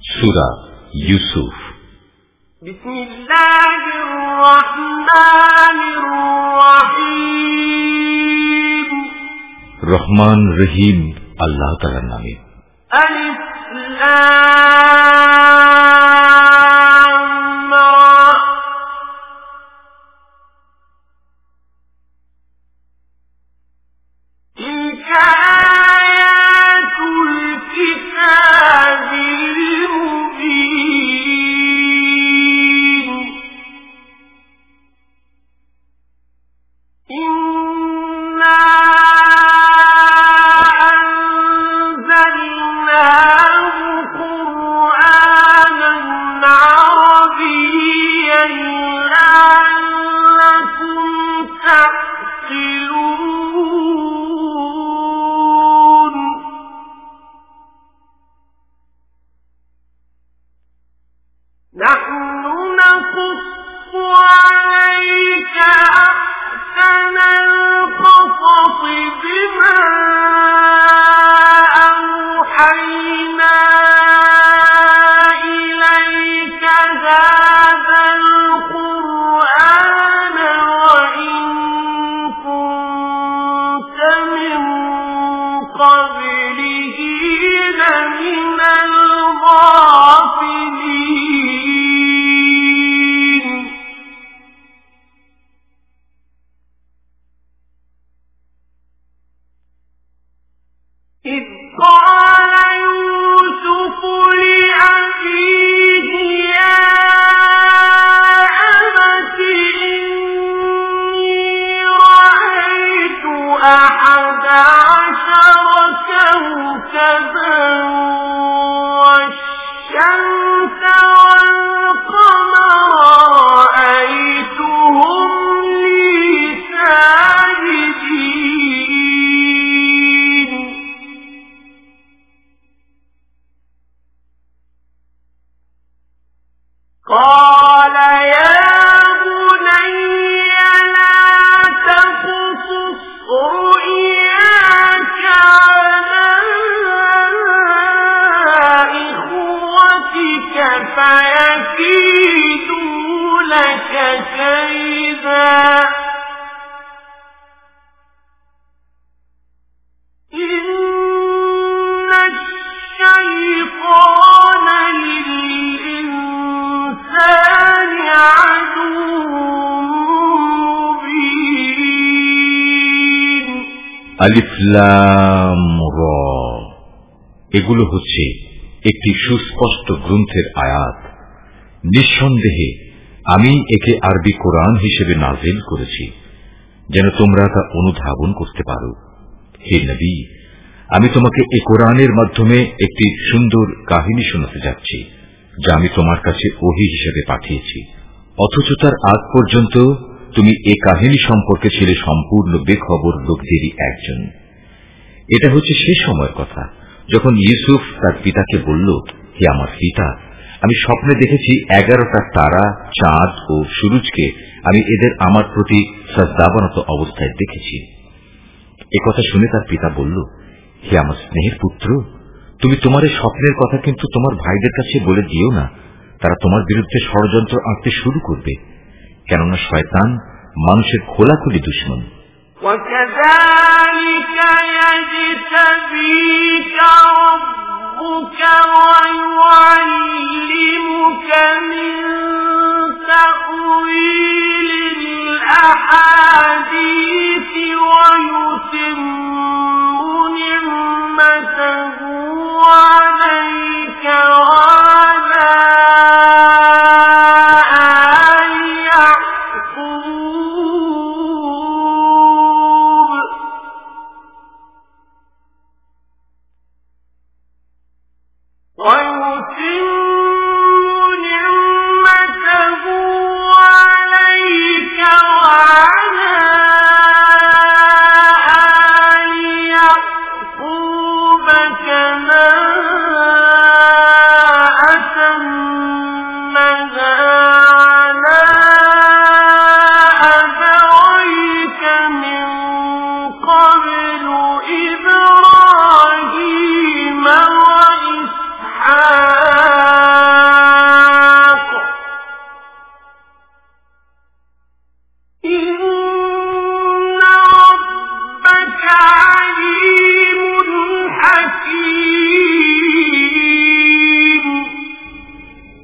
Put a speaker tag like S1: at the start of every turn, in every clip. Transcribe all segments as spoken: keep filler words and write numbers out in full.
S1: সূরা ইউসুফ।
S2: বিসমিল্লাহির রহমানির রহিম।
S1: রহমান রহিম আল্লাহ তাআলার নামে।
S2: আলিফ লাম রা। তিলকা আয়াতুল কিতাবিল মুবিন। ইন্না نحن نقص عليك أحسن القصص بما أوحينا إليك هذا القرآن وإن كنت من قبله لمن الغافلين. إذ قال يوسف لأبيه يا أبت إني رأيت أحد عشر كوكبا والشمس والقمر رأيتهم لي ساجدين. قال يا بني لا تقصص رؤياك على إخوتك فيكيدوا لك كيدا إن الشيطان للإنسان عدو مبين.
S1: আলিফ লাম রা। এগুলো হচ্ছে একটি সুস্পষ্ট গ্রন্থের আয়াত। নিঃসন্দেহে আমি একে আরবি কোরআন হিসেবে নাজিল করেছি যেন তোমরা তা অনুধাবন করতে পারো। হে নবী, আমি তোমাকে এই কোরআনের মাধ্যমে একটি সুন্দর কাহিনী শোনাতে যাচ্ছি যা আমি তোমার কাছে ওহী হিসেবে পাঠিয়েছি। অথচ তার আগ পর্যন্ত তুমি এ কাহিনী সম্পর্কে ছিলে সম্পূর্ণ বেখবর লোকদেরই একজন। এটা হচ্ছে সে সময়ের কথা যখন ইউসুফ তার পিতাকে বলল, হে আমার পিতা, আমি স্বপ্নে দেখেছি এগারোটা তারা, চাঁদ ও সূরজকে আমি এদের আমার প্রতি সাজদাবনত অবস্থায় দেখেছি। একথা শুনে তার পিতা বলল, হে আমার স্নেহের পুত্র, তুমি তোমার এই স্বপ্নের কথা কিন্তু তোমার ভাইদের কাছে বলে দিও না, তারা তোমার বিরুদ্ধে ষড়যন্ত্র আঁকতে শুরু করবে, কেননা শয়তান মানুষের খোলাখুলি দুশমন।
S2: وكذلك يجتبيك ربك ويعلمك من تأويل الأحاديث ويتم نعمته عليك وعلى آل يعقوب ويتم نعمته عليك وعلى آل يعقوب كما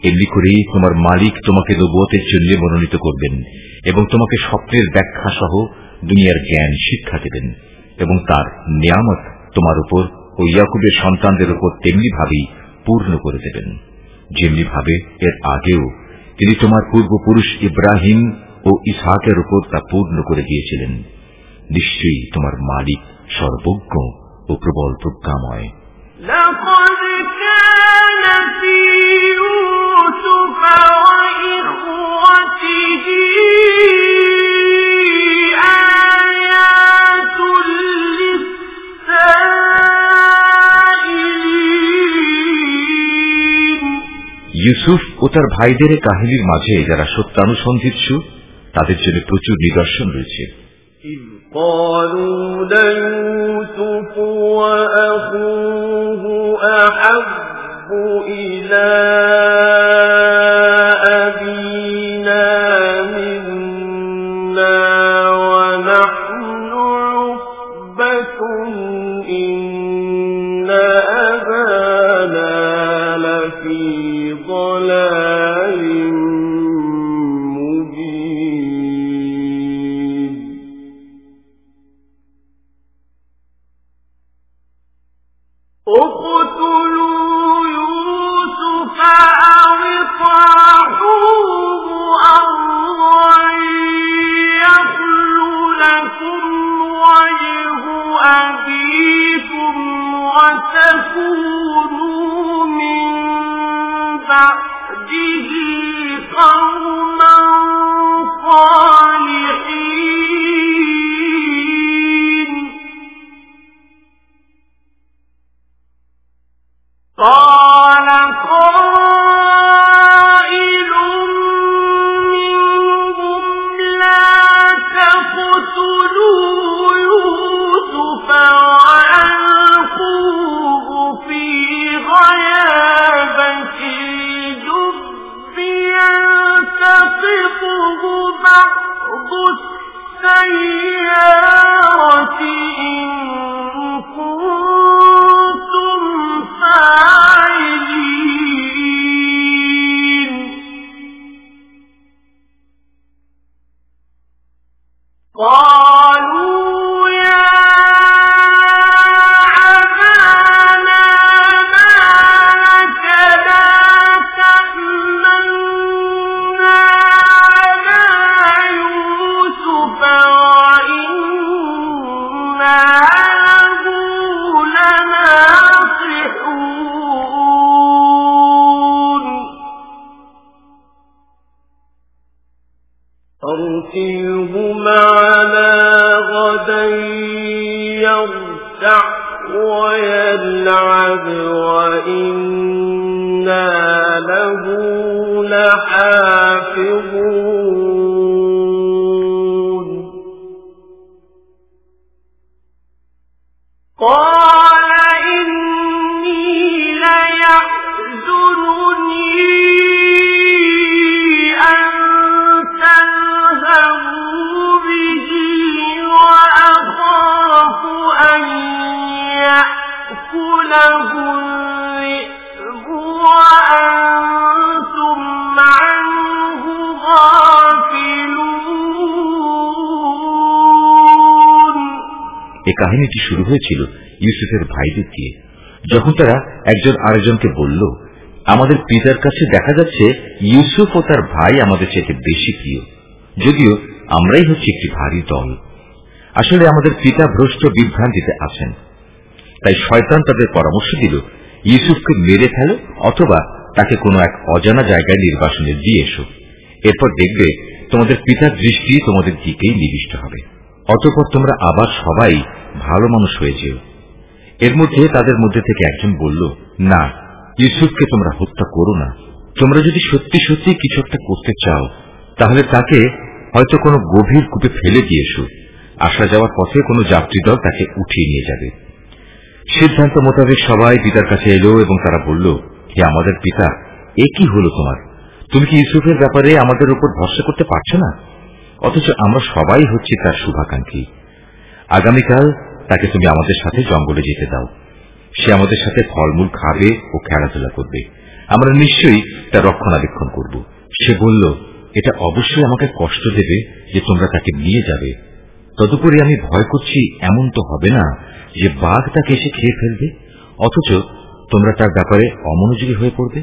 S1: এমনি করেই তোমার মালিক তোমাকে নবুয়তের জন্য মনোনীত করবেন এবং তোমাকে স্বপ্নের ব্যাখ্যা সহ দুনিয়ার জ্ঞান শিক্ষা দেবেন এবং তার নিয়ামত তোমার উপর ও ইয়াকুবের সন্তানদের উপর তেমনি ভাবেই পূর্ণ করে দেবেন, যেমনি ভাবে এর আগেও তিনি তোমার পূর্বপুরুষ ইব্রাহিম ও ইসহাকের উপর তা পূর্ণ করে দিয়েছিলেন। নিশ্চয়ই তোমার মালিক সর্বজ্ঞ ও প্রবল প্রজ্ঞাময়। ইউসুফ ও তার ভাইদের কাহিনীর মাঝে যারা সত্যানুসন্ধিৎসু তাদের জন্য প্রচুর নিদর্শন রয়েছে।
S2: قالوا ليوسف وأخوه أحب إلى أبينا منا ونحن عصبة إن أبانا لفي ضلال مبين اقتلوا يوسف أو اطرحوه أرضا يخل لكم وجه أبيكم وتكونوا من بعده قوما صالحين قال قائل منهم لا تقتلوا يوسف وألقوه في غيابة الجب يلتقطه بعض السيارة إن كنتم فاعلين قالوا يا أبانا ما لك لا تأمنا على يوسف وإنا له لناصحون أرسله معنا غدا يرتع ويلعب وإنا له لحافظون قال إني ليحزنني أن تذهبوا به وأخاف أن يأكله الذئب وأنتم عنه غافلون।
S1: এ কাহিনীটি শুরু হয়েছিল ইউসুফের ভাইদের দিয়ে, যখন তারা একজন আরেকজনকে বলল, আমাদের পিতার কাছে দেখা যাচ্ছে ইউসুফ ও তার ভাই আমাদের চাইতে বেশি প্রিয়, যদিও আমরাই হচ্ছি একটি ভারী দল। আসলে আমাদের পিতা ভ্রষ্ট বিভ্রান্তিতে আছেন, তাই শয়তান তাদের পরামর্শ দিল, ইউসুফকে মেরে ফেলো অথবা তাকে কোনো এক অজানা জায়গায় নির্বাসনে দিয়ে এসো, এরপর দেখবে তোমাদের পিতার দৃষ্টি তোমাদের দিকেই নিবিষ্ট হবে, অতঃপর তোমরা আবার সবাই ভালো মানুষ হয়ে যেও। এর মধ্যে তাদের মধ্যে থেকে একজন বলল, না, ইউসুফকে তোমরা হত্যা করো না। তোমরা যদি সত্যি সত্যি কিছু একটা করতে চাও তাহলে তাকে হয়তো কোনো গভীর কূপে ফেলে দিয়েছো, আসা যাওয়ার পথে কোনো যাত্রী দল তাকে উঠিয়ে নিয়ে যাবে। সিদ্ধান্ত মোতাবেক সবাই পিতার কাছে এলো এবং তারা বলল, হে আমাদের পিতা, এ কি হলো তোমার? তুমি কি ইউসুফের ব্যাপারে আমাদের উপর ভরসা করতে পারছো না? অথচ আমরা সবাই হচ্ছি তার শুভাকাঙ্ক্ষী। আগামীকাল তাকে তুমি আমাদের সাথে জঙ্গলে যেতে দাও, সে আমাদের সাথে ফলমূল খাবে ও খেলাধুলা করবে, আমরা নিশ্চয়ই তার রক্ষণাবেক্ষণ করব। সে বলল, এটা অবশ্যই আমাকে কষ্ট দেবে যে তোমরা তাকে নিয়ে যাবে। তদুপরি আমি ভয় করছি এমন তো হবে না যে বাঘ তাকে এসে খেয়ে ফেলবে, অথচ তোমরা তার ব্যাপারে অমনোযোগী হয়ে পড়বে।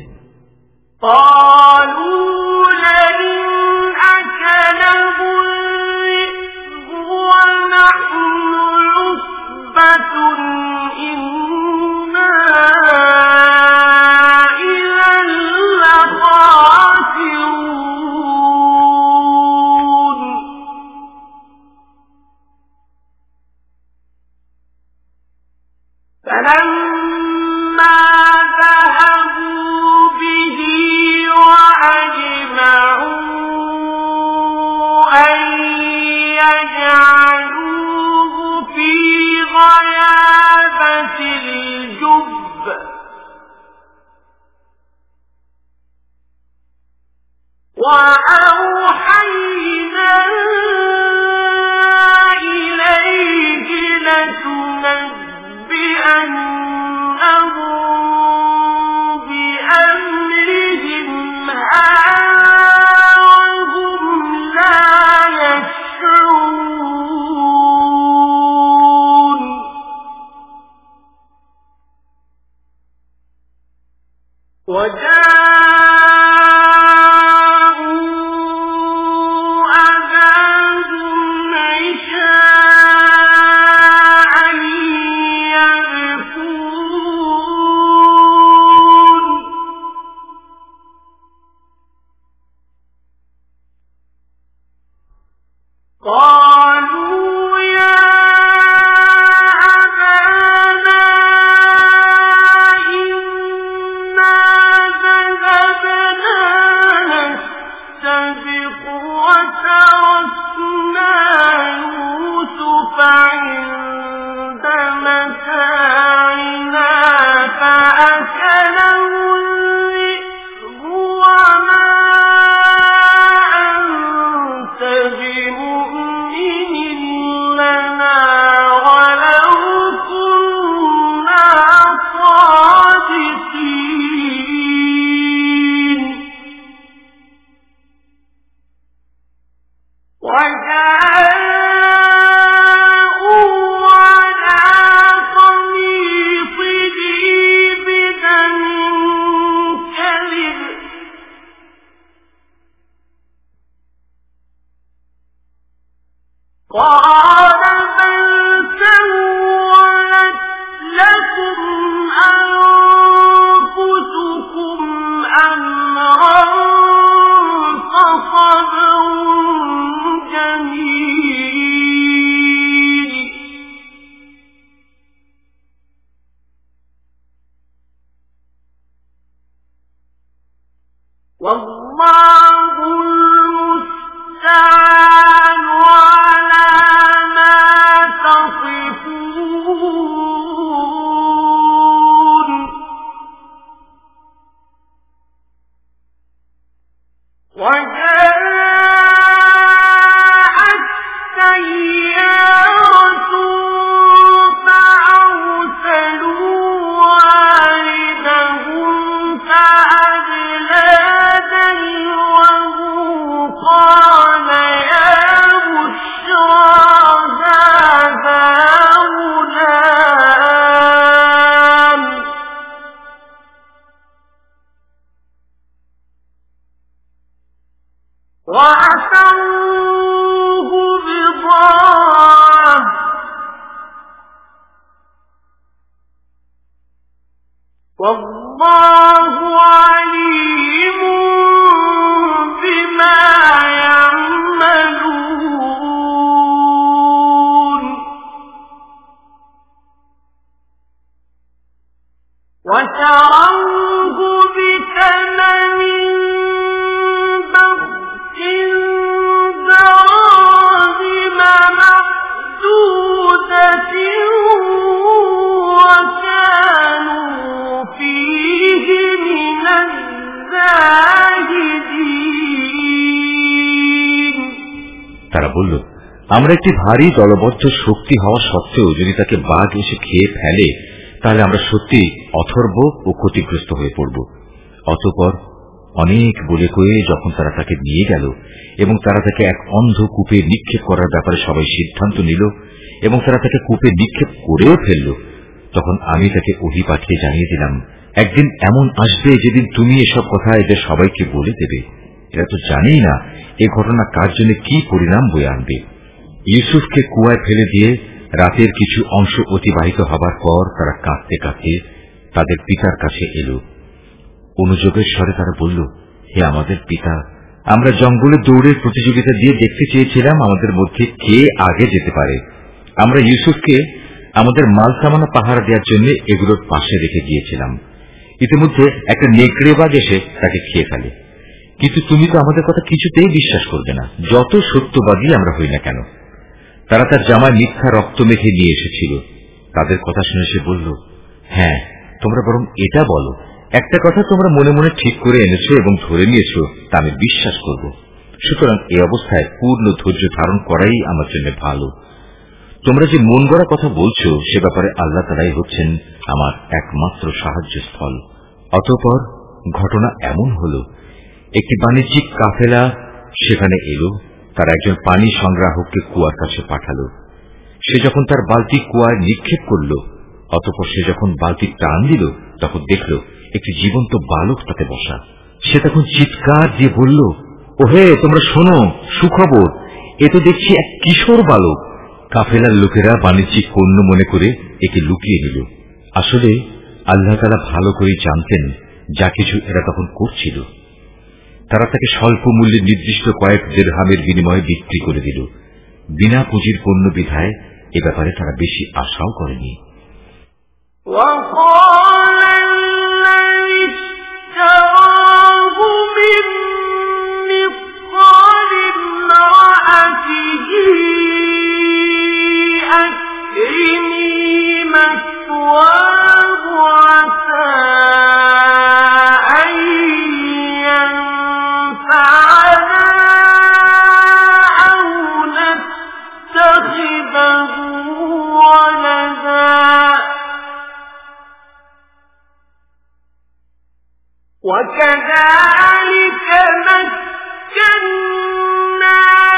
S1: আমরা একটি ভারী দলবদ্ধ শক্তি হওয়া সত্ত্বেও যদি তাকে বাঘ এসে খেয়ে ফেলে তাহলে আমরা সত্যি অথর্ব ও ক্ষতিগ্রস্ত হয়ে পড়ব। অতঃপর অনেক বলে কয়ে যখন তারা তাকে নিয়ে গেল এবং তারা তাকে এক অন্ধ কূপে নিক্ষেপ করার ব্যাপারে সবাই সিদ্ধান্ত নিল এবং তারা তাকে কূপে নিক্ষেপ করেও ফেলল, তখন আমি তাকে ওহী পাঠিয়ে জানিয়ে দিলাম, একদিন এমন আসবে যেদিন তুমি এসব কথা এদের সবাইকে বলে দেবে। এরা তো জানেই না এ ঘটনা কার জন্য কি পরিণাম বয়ে আনবে। ইউসুফকে কুয়ায় ফেলে দিয়ে রাতের কিছু অংশ অতিবাহিত হবার পর তারা কাঁদতে কাঁদতে তাদের পিতার কাছে এল। অনুযোগের স্বরে তারা বলল, হে আমাদের পিতা, আমরা জঙ্গলে দৌড়ের প্রতিযোগিতা দিয়ে দেখতে চেয়েছিলাম আমাদের মধ্যে কে আগে যেতে পারে। আমরা ইউসুফকে আমাদের মাল সামানা পাহারা দেওয়ার জন্য এগুলোর পাশে রেখে গিয়েছিলাম। ইতিমধ্যে একটা নেকড়ে বাঘ এসে তাকে খেয়ে ফেলে। কিন্তু তুমি তো আমাদের কথা কিছুতেই বিশ্বাস করবে না, যত সত্যবাদী আমরা হই না কেন। তারা তার জামায় মিথ্যা রক্ত মেখে নিয়ে এসেছিল। তাদের কথা শুনে সে বলল, হ্যাঁ, তোমরা বরং এটা বলো, একটা কথা তোমরা মনে মনে ঠিক করে এনেছো এবং ধরে নিয়েছো, তা আমি বিশ্বাস করব। সুতরাং এই অবস্থায় পূর্ণ ধৈর্য ধারণ করাই আমার জন্য ভালো। তোমরা যে মন গড়া কথা বলছো সে ব্যাপারে আল্লাহ তাআলাই হচ্ছেন আমার একমাত্র সাহায্যস্থল। অতঃপর ঘটনা এমন হল, একটি বাণিজ্যিক কাফেলা সেখানে এলো। তার একজন পানি সংগ্রাহককে কুয়ার কাছে পাঠালো। সে যখন তার বালতি কুয়ায় নিক্ষেপ করল, অতঃপর সে যখন বালতি টান দিল, তখন দেখল একটি জীবন্ত বালক তাতে বসা। সে তখন চিৎকার দিয়ে বলল, ওহে, তোমরা শোনো, সুখবর, এ তো দেখছি এক কিশোর বালক। কাফেলার লোকেরা বাণিজ্যিক পণ্য মনে করে একে লুকিয়ে নিল। আসলে আল্লাহ তাআলা ভালো করে জানতেন যা কিছু এরা তখন করছিল। তারা তাকে স্বল্প মূল্যে নির্দিষ্ট কয়েক দিরহামের বিনিময়ে বিক্রি করে দিল। বিনা পুঁজির পণ্য বিধায় এ ব্যাপারে তারা বেশি আশাও করেনি।
S2: وكذلك مكنا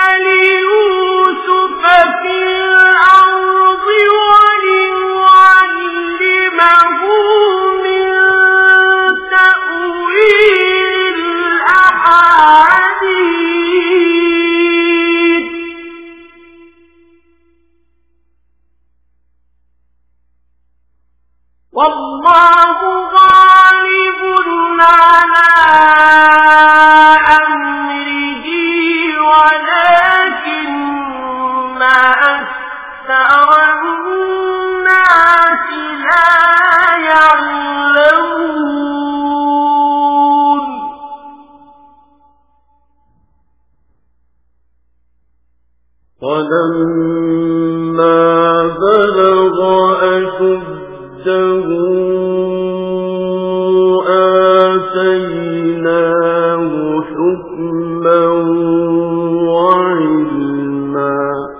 S2: ليوسف في الأرض ولنعلمه من تأويل الأحاديث والله غالب على أمره ولكن أكثر الناس لا يعلمون
S3: ولما بلغ أشده آتيناه حكما وعلما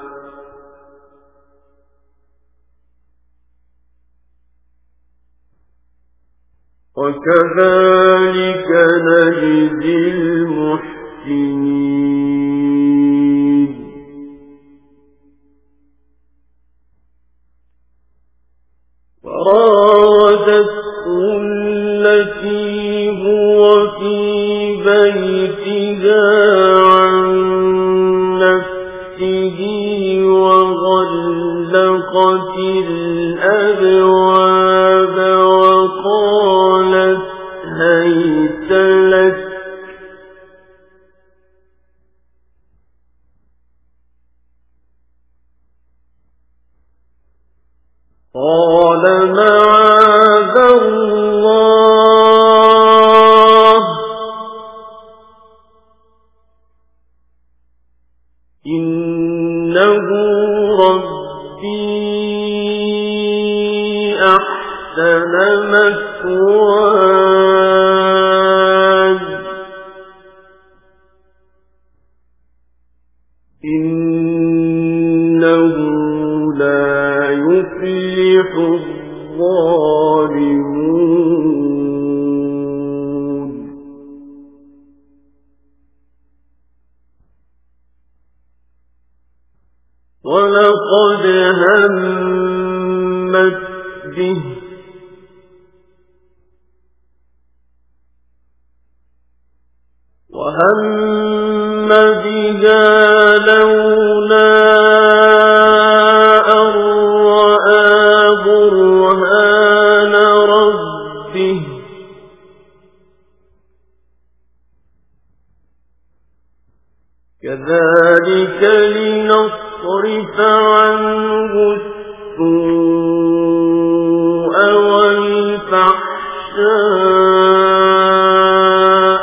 S3: وكذلك نجزي المحسنين وراودته التي هو في بيتها عن نفسه وغلقت الأبواب وقالت هيت لك قال معاذ الله إنه ربي أحسن مثواي وَلَقَدْ هَمَّتْ بِهِ وَهَمَّ بِهَا لَوْلَا أَن رَّأَىٰ بُرْهَانَ رَبِّهِ كَذَٰلِكَ لِنَصْرِفَ عَنْهُ السُّوءَ وَالْفَحْشَاءَ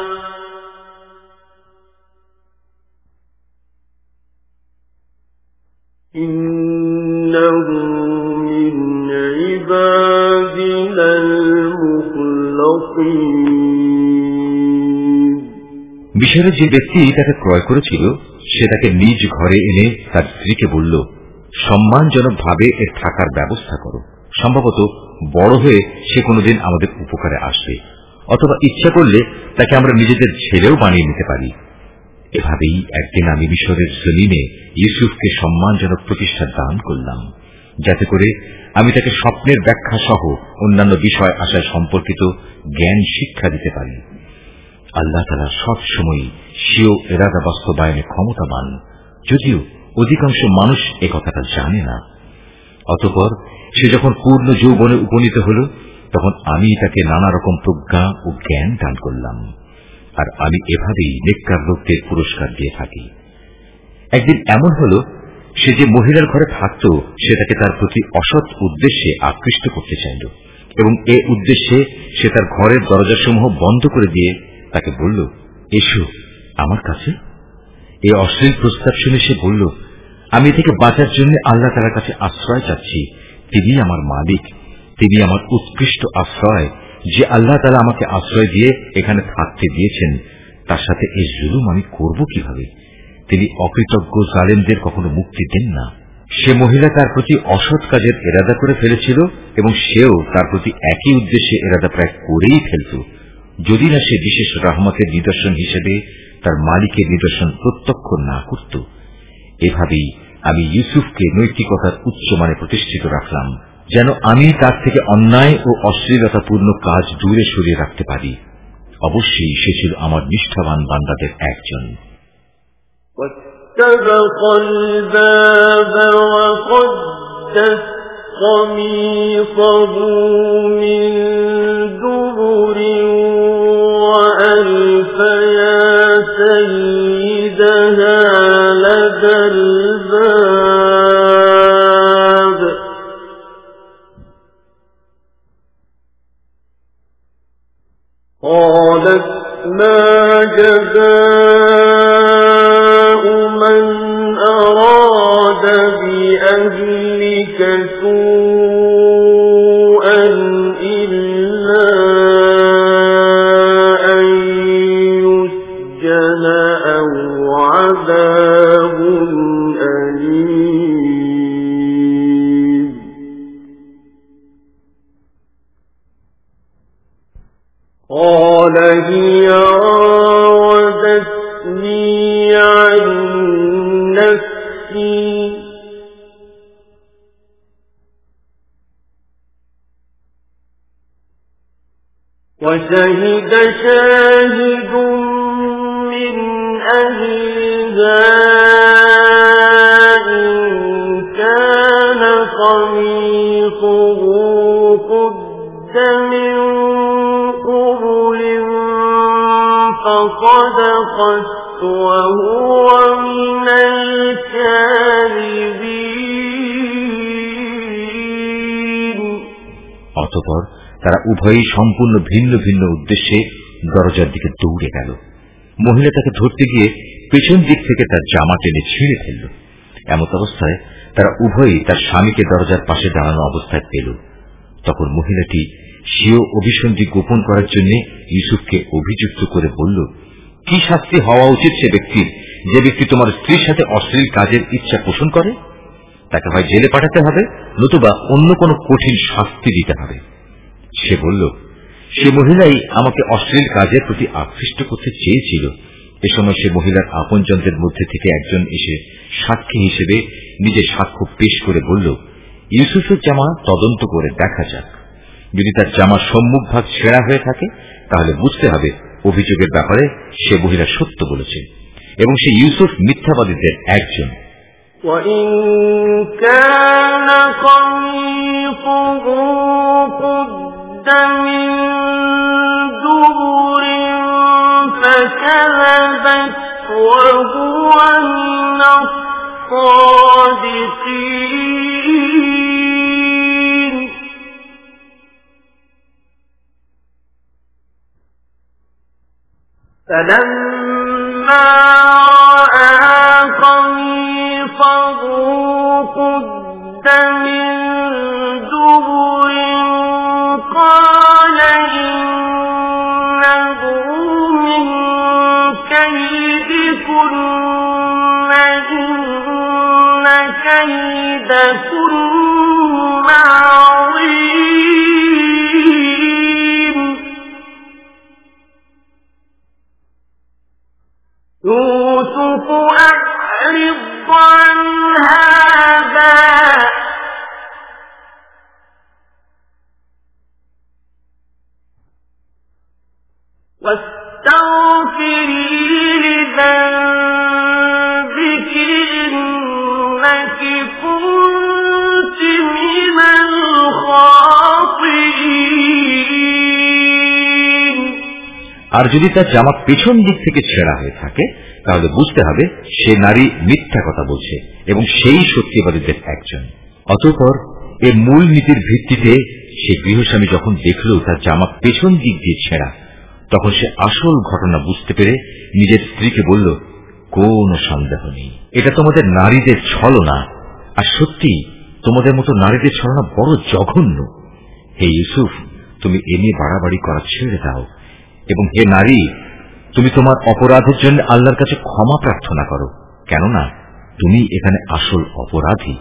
S3: إِنَّهُ مِنْ عِبَادِنَا الْمُخْلَصِينَ।
S1: বিষয়ের যে ব্যক্তি তাকে ক্রয় করেছিল সে তাকে নিজ ঘরে এনে তার স্ত্রীকে বলল, সম্মানজনক ভাবে এর থাকার ব্যবস্থা করো, সম্ভবত বড় হয়ে সে কোনোদিন আমাদের উপকারে আসবে, অথবা ইচ্ছা করলে তাকে আমরা নিজেদের ছেলেও বানিয়ে নিতে পারি। এভাবেই একদিন আমি মিশরের জমিনে ইউসুফকে সম্মানজনক প্রতিষ্ঠা দান করলাম, যাতে করে আমি তাকে স্বপ্নের ব্যাখ্যা সহ অন্যান্য বিষয় আশয় সম্পর্কিত জ্ঞান শিক্ষা দিতে পারি। আল্লাহ তাআলা সবসময় স্বীয় ইরাদা বাস্তবায়নে ক্ষমতাবান, যদিও অধিকাংশ মানুষ এ কথাটা জানে না। অতঃপর সে যখন পূর্ণ যৌবনে উপনীত হল, তখন আমি তাকে নানা রকম প্রজ্ঞা ও জ্ঞান দান করলাম, আর আমি এভাবেই নেককার লোকদের পুরস্কার দিয়ে থাকি। একদিন এমন হল, সে যে মহিলার ঘরে থাকত সে তাকে তার প্রতি অসৎ উদ্দেশ্যে আকৃষ্ট করতে চাইল, এবং এ উদ্দেশ্যে সে তার ঘরের দরজাসমূহ বন্ধ করে দিয়ে তাকে বলল, এসো আমার কাছে। এই অশ্লীল প্রস্তাব শুনে সে বলল, আমি থেকে বাঁচার জন্য আল্লাহ তাআলার কাছে আশ্রয় চাচ্ছি। তিনি আমার মালিক, তিনি আমার উৎকৃষ্ট আশ্রয়। যে আল্লাহ তাআলা আমাকে আশ্রয় দিয়ে এখানে থাকতে দিয়েছেন, তার সাথে এই জুলুম আমি করব কিভাবে? তিনি অকৃতজ্ঞ জালেমদের কখনো মুক্তি দেন না। সে মহিলা তার প্রতি অসৎ কাজের ইরাদা করে ফেলেছিল, এবং সেও তার প্রতি একই উদ্দেশ্যে ইরাদা প্রায় করেই ফেলত, যদি না সে বিশেষ রহমতের নিদর্শন হিসেবে তার মালিকের নিদর্শন প্রত্যক্ষ না করত। এভাবেই আমি ইউসুফকে নৈতিকতার উচ্চমানে প্রতিষ্ঠিত রাখলাম, যেন আমি তার থেকে অন্যায় ও অশ্লীলতাপূর্ণ কাজ দূরে সরিয়ে রাখতে পারি। অবশ্যই সে ছিল আমার নিষ্ঠাবান বান্দাদের একজন।
S3: وَاتَّبَقَ الْبَابَ وَقَدَّتْ قَمِيصَهُ مِنْ دُبُرٍ وَأَلْفَ يَا سَيِّدَهَا لَدَى الْبَابِ قَالَتْ مَا جَزَاءُ مَنْ أَرَادَ بِأَهْلِكَ سُوءًا إِلَّا أَنْ يُسْجَنَ أَوْ عَذَابٌ أَلِيمٌ قَالَ هِيَ راودتني عن نفسي وشهد شاهد من أهلها إن كان قميصه قد من قبل فصدقت وهو من الكاذبين।
S1: অতঃপর তারা উভয়ই সম্পূর্ণ ভিন্ন ভিন্ন উদ্দেশ্যে দরজার দিকে দৌড়ে গেল। মহিলা তাকে ধরতে গিয়ে পেছন দিক থেকে তার জামা টেনে ছিঁড়ে ফেলল। এমত অবস্থায় তারা উভয়ই তার স্বামীকে দরজার পাশে দাঁড়ানো অবস্থায় পেল। তখন মহিলাটি স্বীয় অভিসন্ধি গোপন করার জন্য ইউসুফকে অভিযুক্ত করে বলল, কি শাস্তি হওয়া উচিত সে ব্যক্তির যে ব্যক্তি তোমার স্ত্রীর সাথে অশ্লীল কাজের ইচ্ছা পোষণ করে? তাকে হয় জেলে পাঠাতে হবে, নতুবা অন্য কোনো কঠিন শাস্তি দিতে হবে। সে বলল, সে মহিলাই আমাকে অশ্লীল কাজের প্রতি আকৃষ্ট করতে চেয়েছিল, এ সময় সে মহিলার আপনজনদের মধ্যে থেকে একজন এসে সাক্ষী হিসেবে নিজের সাক্ষ্য পেশ করে বলল, ইউসুফের জামা তদন্ত করে দেখা যাক। যদি তার জামা সম্মুখ ভাগ ছেঁড়া হয়ে থাকে তাহলে বুঝতে হবে অভিযোগের ব্যাপারে সে মহিলা সত্য বলেছে এবং সে ইউসুফ মিথ্যাবাদীদের একজন।
S3: وَإِن كَانَ قَمِيصُهُ قُدَّ مِن دُبُرٍ فَكَذَبَتْ وَهُوَ مِنَ الصَّادِقِينَ فَلَمَّا رَأَىٰ قَمِيصَهُ قُدَّ مِن دُبُرٍ قَالَ إِنَّهُ مِن كَيْدِكُنَّ إِنَّ كَيْدَكُنَّ عَظِيمٌ يُوسُفُ أَعْرِضْ عَنْ هَذَا وَاسْتَغْفِرِي لِذَنبِكِ إِنَّكِ كُنتِ مِنَ الْخَاطِئِينَ।
S1: আর যদি তার জামা পেছন দিক থেকে ছেঁড়া হয়ে থাকে তাহলে বুঝতে হবে সে নারী মিথ্যা কথা বলছে এবং সেই সত্যবাদীদের একজন। অতঃপর এর মূল নীতির ভিত্তিতে সে গৃহস্বামী যখন দেখল তার জামা পেছন দিক দিয়ে ছেঁড়া তখন সে আসল ঘটনা বুঝতে পেরে নিজের স্ত্রীকে বলল, কোনো সন্দেহ নেই, এটা তোমাদের নারীদের ছলনা, আর সত্যি তোমাদের মতো নারীদের ছলনা বড় জঘন্য। হে ইউসুফ, তুমি এ নিয়ে বাড়াবাড়ি করা ছেড়ে দাও এবং হে নারী, তুমি তোমার অপরাধের জন্য আল্লাহর কাছে ক্ষমা প্রার্থনা করো, কেননা তুমি এখানে আসল অপরাধী।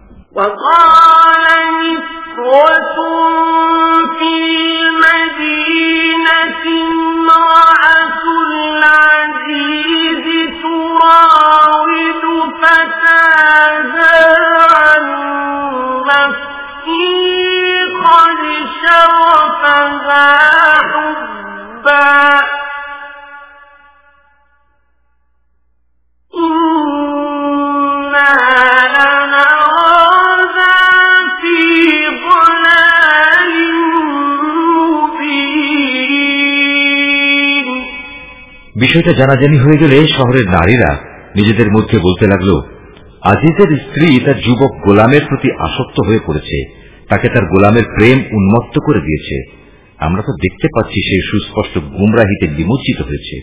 S1: বিষয়টা জানাজানি হয়ে গেলে শহরের নারীরা নিজেদের মধ্যে বলতে লাগলো, আজিজের স্ত্রী তার যুবক গোলামের প্রতি আসক্ত হয়ে পড়েছে, তাকে তার গোলামের প্রেম উন্মত্ত করে দিয়েছে। আমরা তো দেখতে পাচ্ছি সে সুস্পষ্ট গুমরাহিতে নিমজ্জিত হয়েছে।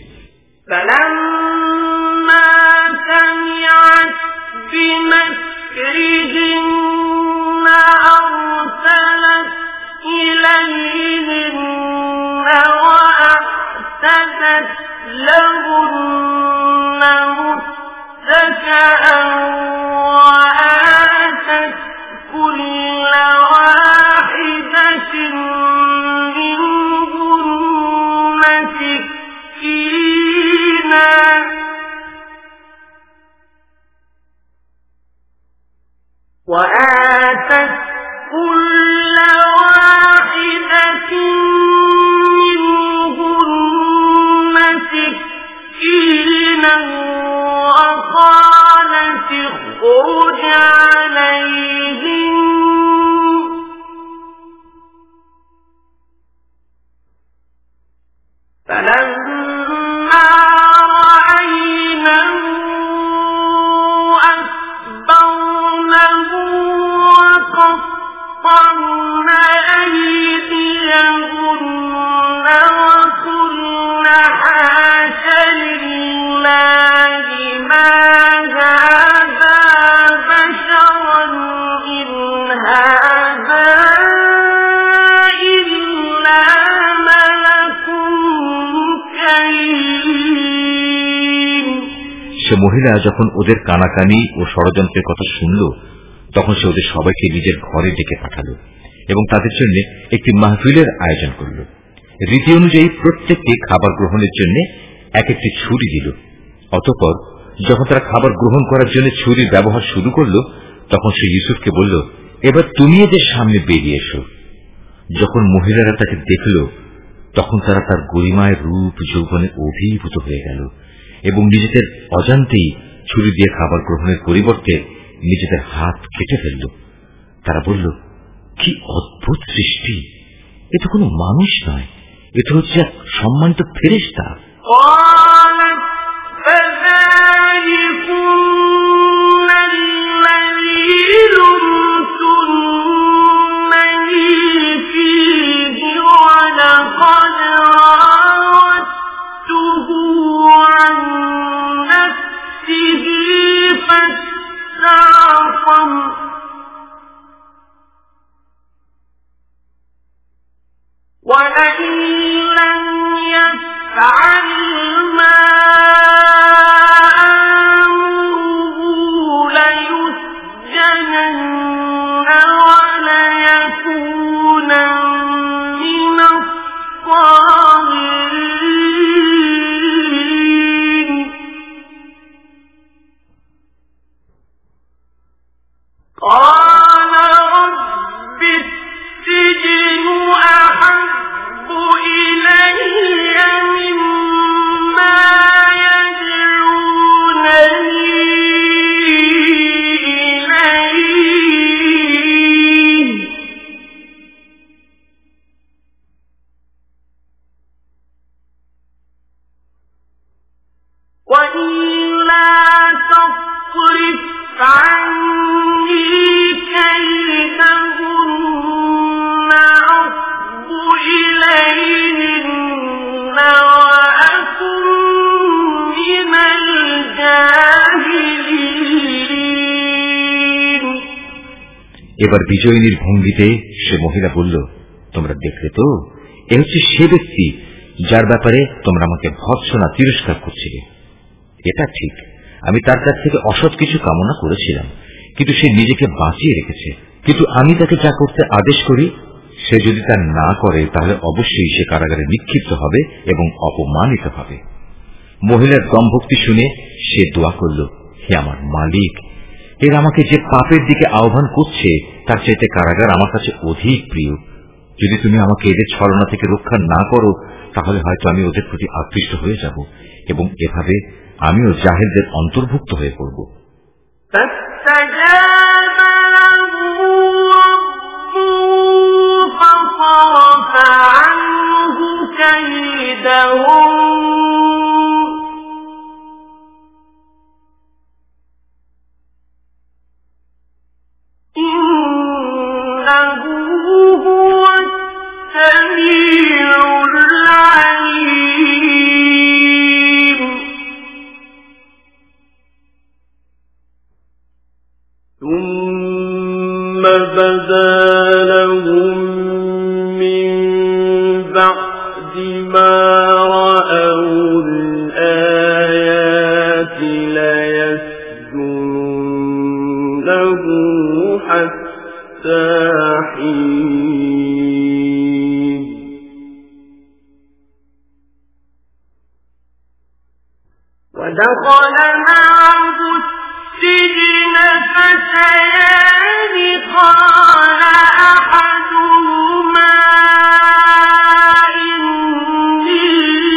S3: لهن متكئا وآتت كل واحدة منهن سكينا وآتت كل واحدة وقالت اخرج عليهم فلما رأينه أكبرنه وقطعن أيديهن وقلن حاش لله ما هذا بشرا إن هذا إلا ملك كريم।
S1: সে মহিলা যখন ওদের কানাকানি ও ষড়যন্ত্রের কথা শুনল তখন সে ওদের সবাইকে নিজের ঘরে ডেকে পাঠালো এবং তাদের জন্য একটি মাহফিলের আয়োজন করল। রীতি অনুযায়ী প্রত্যেককে খাবার গ্রহণের জন্য এক একটি ছুরি দিল অতঃপর যখন তারা খাবার গ্রহণ করার জন্য ছুরির ব্যবহার শুরু করল, তখন সে ইউসুফকে বলল, এবার তুমি এদের সামনে বেরিয়ে এসো। যখন মহিলারা তাকে দেখল, তখন তারা তার গরিমায় রূপ যৌবনে অভিভূত হয়ে গেল এবং নিজেদের অজান্তেই ছুরি দিয়ে খাবার গ্রহণের পরিবর্তে নিজেদের হাত কেটে ফেলল। তারা বলল, কি অদ্ভুত সৃষ্টি! এ তো কোনো মানুষ নয়, এ তো হচ্ছে এক সম্মানিত ফেরেশতা।
S2: وَلَئِن لَّمْ يَفْعَلْ مَا آمُرُهُ لَيُسْجَنَنَّ وَلَيَكُونًا مِّنَ الصَّاغِرِينَ. قَالَ رَبِّ السِّجْنُ أَحَبُّ إِلَيَّ مِمَّا يَدْعُونَنِي إِلَيْهِ وَإِلَّا تَصْرِفْ عَنِّي كَيْدَهُنَّ أَصْبُ إِلَيْهِنَّ وَأَكُن مِّنَ الْجَاهِلِينَ.
S1: এবার বিজয়িনীর ভঙ্গিতে সে মহিলা বলল, তোমরা দেখলে তো, এ হচ্ছে সে ব্যক্তি যার ব্যাপারে তোমরা আমাকে ভৎসনা তিরস্কার করছিলে। এটা ঠিক, আমি তার কাছ থেকে অসৎ কিছু কামনা করেছিলাম, কিন্তু সে নিজেকে বাঁচিয়ে রেখেছে। কিন্তু আমি তাকে যা করতে আদেশ করি, সে যদি তা না করে তাহলে অবশ্যই সে কারাগারে নিক্ষিপ্ত হবে এবং অপমানিত হবে। মহিলার দমভক্তি শুনে সে দোয়া করল, হে আমার মালিক, এর আমাকে যে পাপের দিকে আহ্বান করছে তার চাইতে কারাগার আমার কাছে অধিক প্রিয়। যদি তুমি আমাকে এদের ছলনা থেকে রক্ষা না করো, তাহলে হয়তো আমি ওদের প্রতি আকৃষ্ট হয়ে যাব এবং এভাবে আমিও জাহেলদের অন্তর্ভুক্ত হয়ে পড়ব।
S2: فاستجاب له ربه فصرف عنه كيدهم إنه هو السميع العليم. ثم بدا لهم من بعد ما رأوا الآيات ليسجننه حتى حين. ودخل معه السجن فتيان قال أحدهما إني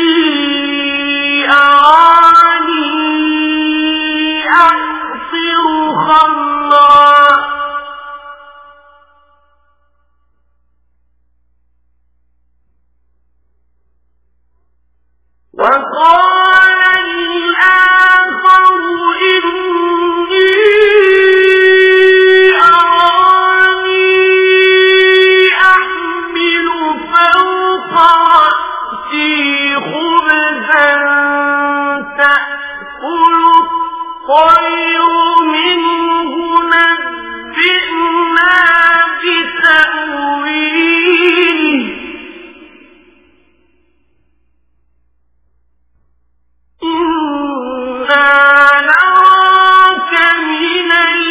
S2: أراني أعصر خمرا وقال الآخر إني أراني أحمل فوق رأسي خبزا تأكل الطير منه نبئنا بتأويله إنا نراك من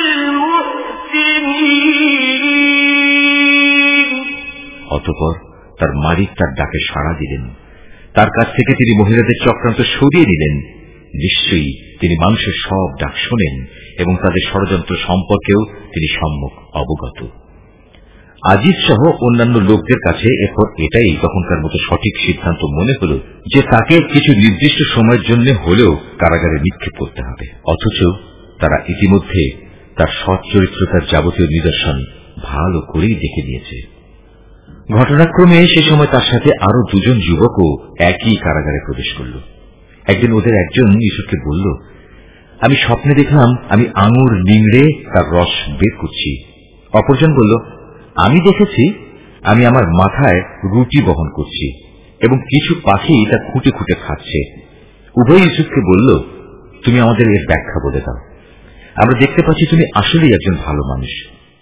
S2: المحسنين.
S1: অতঃপর তার মালিক তার ডাকে সাড়া দিলেন। তার কাছ থেকে তিনি মহিলাদের চক্রান্ত সরিয়ে নিলেন নিশ্চয়ই তিনি মানুষের সব ডাক শোনেন এবং তাদের ষড়যন্ত্র সম্পর্কেও তিনি সম্মুখ অবগত। আজিজ সহ অন্যান্য লোকদের কাছে এরপর এটাই তখনকার মতো সঠিক সিদ্ধান্ত মনে হল যে তাকে কিছু নির্দিষ্ট সময়ের জন্য হলেও কারাগারে নিক্ষেপ করতে হবে। অথচ তারা ইতিমধ্যে তার সৎ চরিত্রতার যাবতীয় নিদর্শন ভালো করেই দেখে নিয়েছে। ঘটনাক্রমে সে সময় তার সাথে আরো দুজন যুবকও একই কারাগারে প্রবেশ করল। একদিন ওদের একজন ইউসুফকে বলল, আমি স্বপ্নে দেখলাম আমি আঙুর নিংড়ে তার রস বের করছি। অপরজন বলল, আমি দেখেছি আমি আমার মাথায় রুটি বহন করছি এবং কিছু পাখি তা খুঁটে খুঁটে খাচ্ছে। উভয় ইউসুফকে বলল, তুমি আমাদের এর ব্যাখ্যা বলে দাও। আমরা দেখতে পাচ্ছি তুমি আসলেই একজন ভালো মানুষ।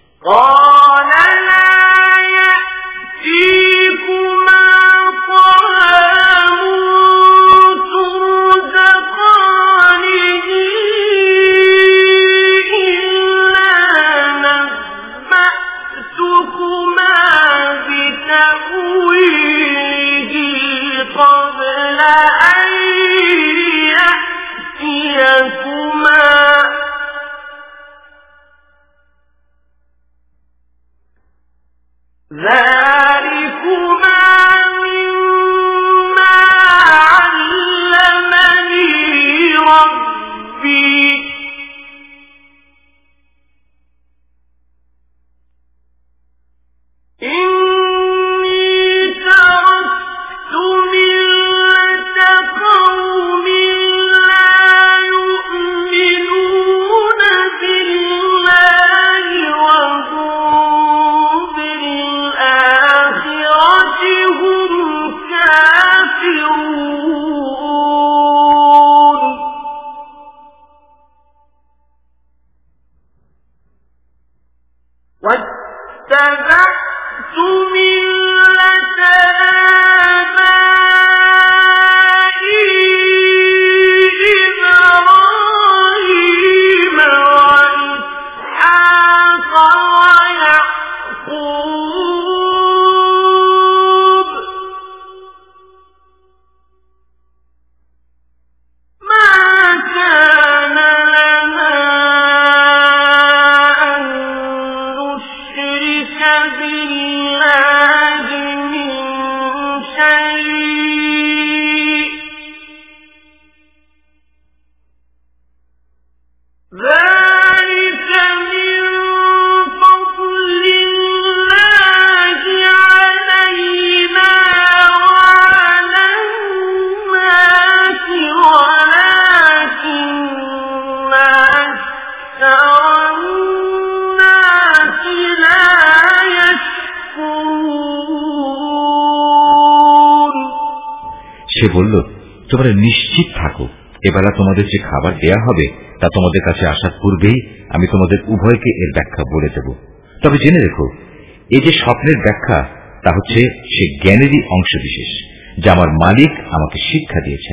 S1: সে বলল, তোমরা নিশ্চিত থাকো, এবেলা তোমাদের যে খাবার দেয়া হবে তা তোমাদের কাছে আসার পূর্বেই আমি তোমাদের উভয়কে এর ব্যাখ্যা বলে দেব। তবে জেনে রেখো, এই যে স্বপ্নের ব্যাখ্যা তা হচ্ছে সে জ্ঞানেরই অংশবিশেষ যা আমার মালিক আমাকে শিক্ষা দিয়েছেন।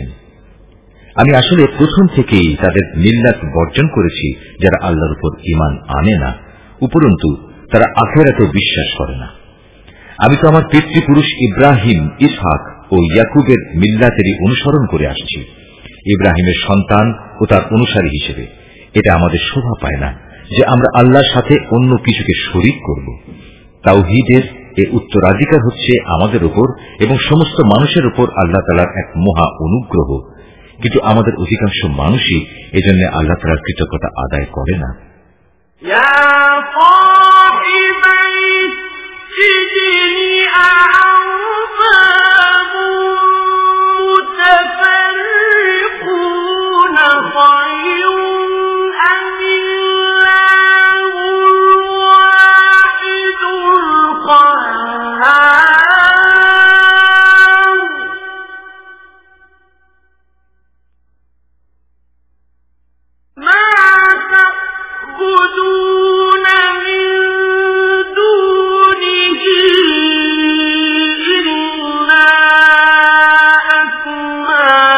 S1: আমি আসলে প্রথম থেকেই তাদের মিল্লাত বর্জন করেছি যারা আল্লাহর উপর ঈমান আনে না, উপরন্তু তারা আখিরাতেও বিশ্বাস করে না। আমি তো আমার পিতৃপুরুষ ইব্রাহিম, ইসহাক ও ইয়াকুবের মিল্লাতেরই অনুসরণ করে আসছি, ইব্রাহিমের সন্তান ও তার অনুসারী হিসেবে। এটা আমাদের শোভা পায় না যে আমরা আল্লাহর সাথে অন্য কিছুকে শরীক করব। তাওহীদের এ উত্তরাধিকার হচ্ছে আমাদের উপর এবং সমস্ত মানুষের উপর আল্লাহ তাআলার এক মহা অনুগ্রহ, কিন্তু আমাদের অধিকাংশ মানুষই এজন্য আল্লাহ তাআলার কৃতজ্ঞতা আদায় করে না।
S3: ما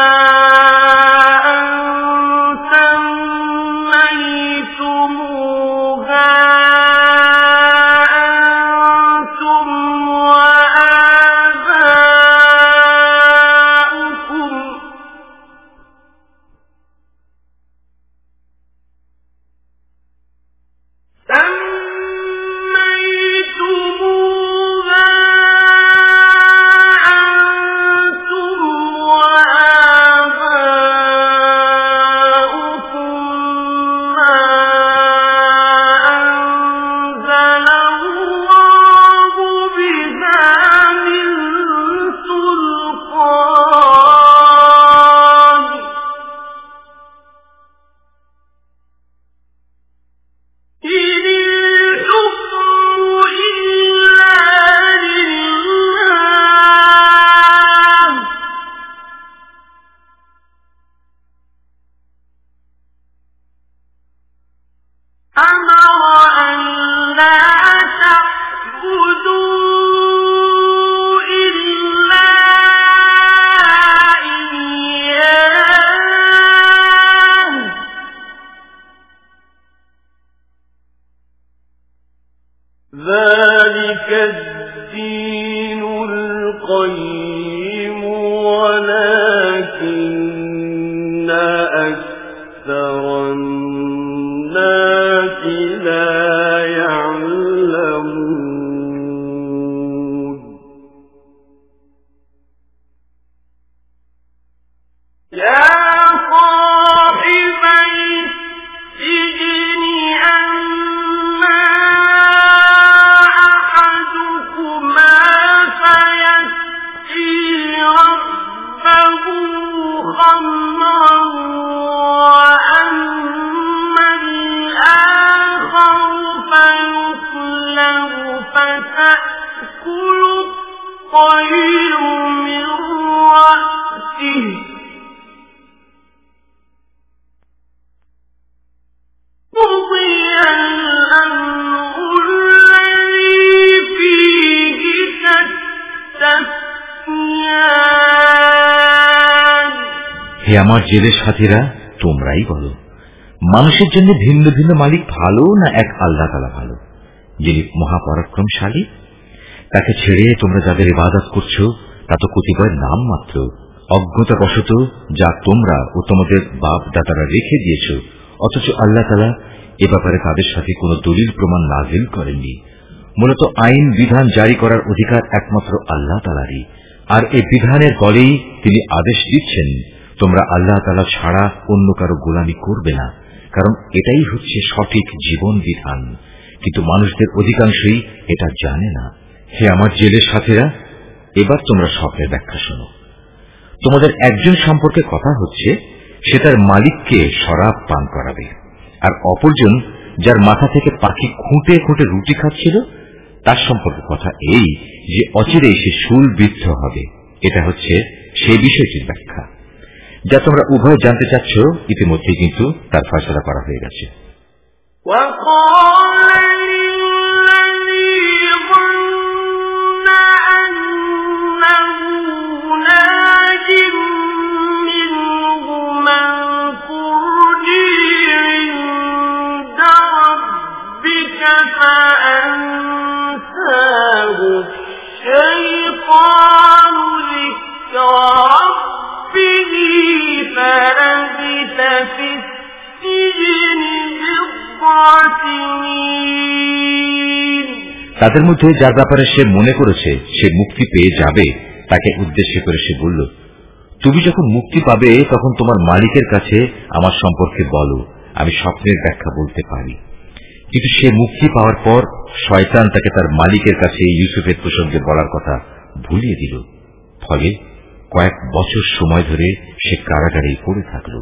S1: হে আমার জেলের সাথীরা, তোমরাই বলো, মানুষের জন্য ভিন্ন ভিন্ন মালিক ভালো না এক আল্লাহ তাআলা ভালো, যিনি মহাপরাক্রমশালী? তাকে ছেড়ে তোমরা যাদের ইবাদত করছো তা তো কতিপয় নাম মাত্র, অজ্ঞতাবশত যা তোমরা ও তোমাদের বাপ দাদারা রেখে দিয়েছ, অথচ আল্লাহ তাআলা এ ব্যাপারে তাদের সাথে কোন দলিল প্রমাণ নাযিল করেননি। মূলত আইন বিধান জারি করার অধিকার একমাত্র আল্লাহ তাআলারই, আর এই বিধানের বলেই তিনি আদেশ দিচ্ছেন তোমরা আল্লাহ তাআলা ছাড়া অন্য কারো গোলামি করবে না, কারণ এটাই হচ্ছে সঠিক জীবন বিধান। কিন্তু মানুষদের অধিকাংশই এটা জানে না। হে আমার জেলের সাথীরা, এবার তোমরা স্বপ্নের ব্যাখ্যা শোনো। তোমাদের একজন সম্পর্কে কথা হচ্ছে সে তার মালিককে শরাব পান করাবে, আর অপরজন যার মাথা থেকে পাখি খুঁটে খুঁটে রুটি খাচ্ছিল তার সম্পর্কে কথা এই যে অচিরেই সে শূলবিদ্ধ হবে। এটা হচ্ছে সেই বিষয়টির ব্যাখ্যা যা তোমরা উভয় জানতে চাচ্ছ। ইতিমধ্যে কিন্তু তার ফয়সালা করা হয়ে গেছে। তাদের মধ্যে যার ব্যাপারে সে মনে করেছে সে মুক্তি পেয়ে যাবে তাকে উদ্দেশ্য করে সে বলল, তুমি যখন মুক্তি পাবে তখন তোমার মালিকের কাছে আমার সম্পর্কে বলো, আমি স্বপ্নের ব্যাখ্যা বলতে পারি। কিন্তু সে মুক্তি পাওয়ার পর শয়তান তাকে তার মালিকের কাছে ইউসুফের প্রসঙ্গে বলার কথা ভুলিয়ে দিল। ফলে কয়েক বছর সময় ধরে সে কারাগারেই পড়ে থাকল।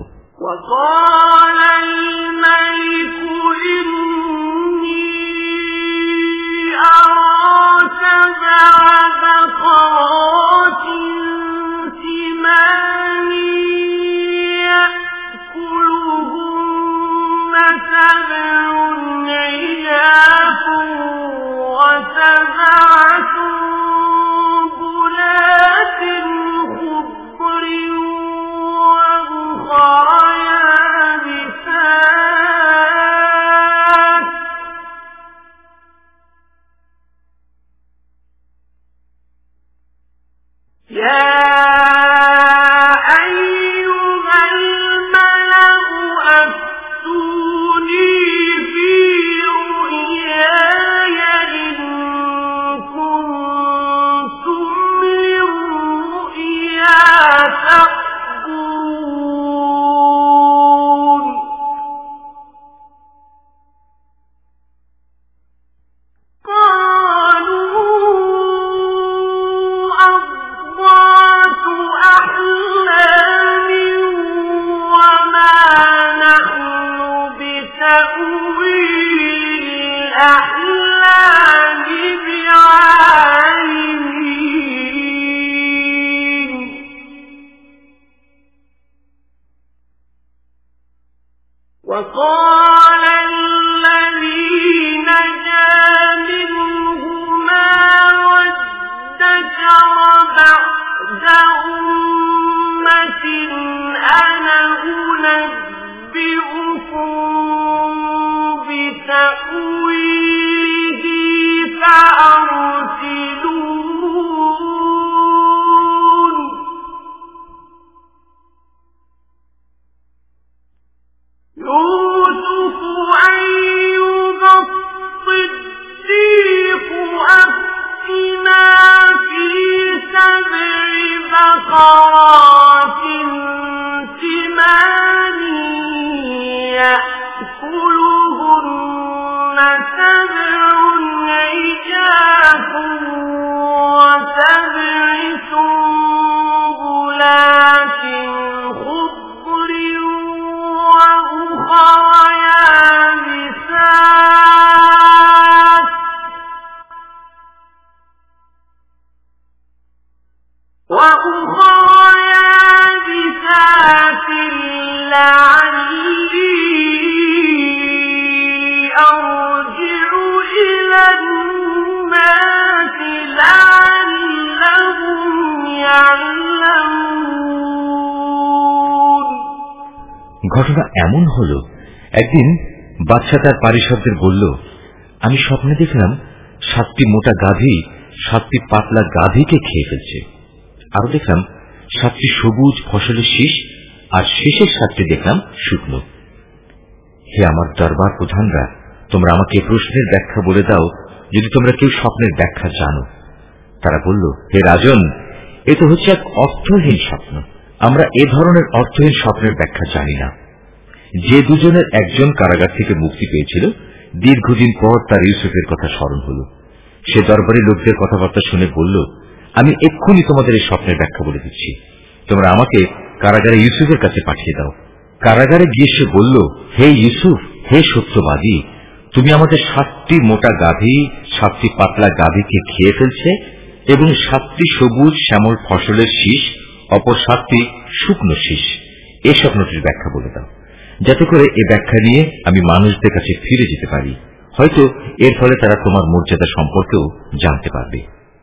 S1: ঘটনা এমন হল, একদিন বাদশা তার পারিষদদের বলল, আমি স্বপ্নে দেখলাম সাতটি মোটা গাভী সাতটি পাতলা গাভীকে খেয়ে ফেলছে। আরো দেখলাম সাতটি সবুজ ফসলের শীষ, আর শেষের সাতটি দেখলাম শুকনো। হে আমার দরবার প্রধানরা, তোমরা আমাকে প্রশ্নের ব্যাখ্যা বলে দাও যদি তোমরা কেউ স্বপ্নের ব্যাখ্যা জানো। তারা বলল, হে রাজন, এ তো হচ্ছে এক অর্থহীন স্বপ্ন। আমরা এ ধরনের অর্থহীন স্বপ্নের ব্যাখ্যা জানি না। যে দুজনের একজন কারাগার থেকে মুক্তি পেয়েছিল, দীর্ঘদিন পর তার ইউসুফের কথা স্মরণ হল। সে দরবারি লোকদের কথাবার্তা শুনে বলল, আমি এক্ষুনি তোমাদের এই স্বপ্নের ব্যাখ্যা বলে দিচ্ছি। তোমরা আমাকে কারাগারে ইউসুফের কাছে পাঠিয়ে দাও। কারাগারে গিয়ে সে বলল, হে ইউসুফ, হে সত্যবাদী, তুমি আমাদের সাতটি মোটা গাভী সাতটি পাতলা গাভীকে খেয়ে ফেলছে এবং সাতটি সবুজ শ্যামল ফসলের শীষ অপর সাতটি শুকনো শীষ। এ স্বপ্নটির ব্যাখ্যা বলে দাও, যাতে করে এ ব্যাখ্যা নিয়ে আমি মানুষদের কাছে ফিরে যেতে পারি। হয়তো এর ফলে তারা তোমার মর্যাদা সম্পর্কেও জানতে পারবে।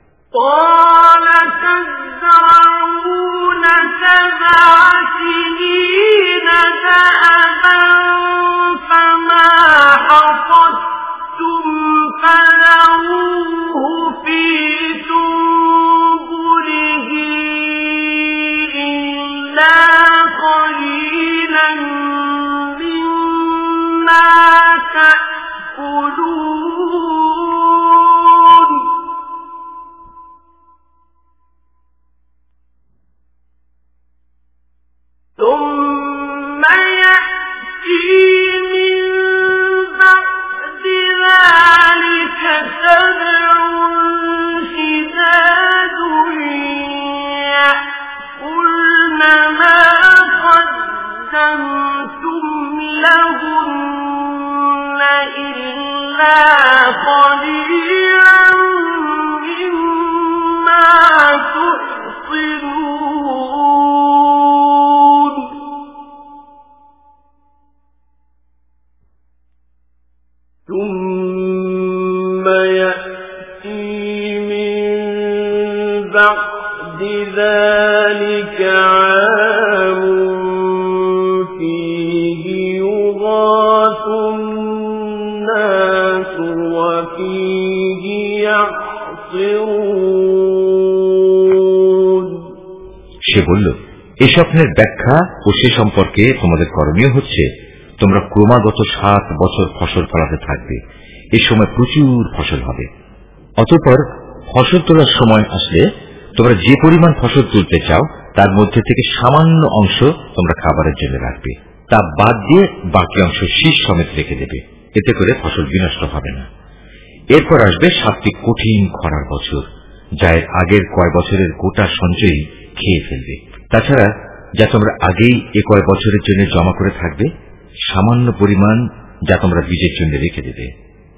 S1: সে বলল, এ স্বপ্নের ব্যাখ্যা ও সে সম্পর্কে তোমাদের করণীয় হচ্ছে, তোমরা ক্রমাগত সাত বছর ফসল ফলাতে থাকবে। এ সময় প্রচুর ফসল হবে। অতঃপর ফসল তোলার সময় আসলে তোমরা যে পরিমাণ ফসল তুলতে চাও তার মধ্যে থেকে সামান্য অংশ তোমরা খাবারের জন্য রাখবে। তা বাদ দিয়ে বাকি অংশ শীষ সমেত রেখে দেবে। এতে করে ফসল বিনষ্ট হবে না। এরপর আসবে সাতটি কঠিন খরার বছর, যা এর আগের কয় বছরের গোটা সঞ্চয়ই খেয়ে ফেলবে। তাছাড়া যা তোমরা আগেই এ কয় বছরের জন্য জমা করে থাকবে, সামান্য পরিমাণ যা তোমরা বীজের জন্য রেখে দেবে।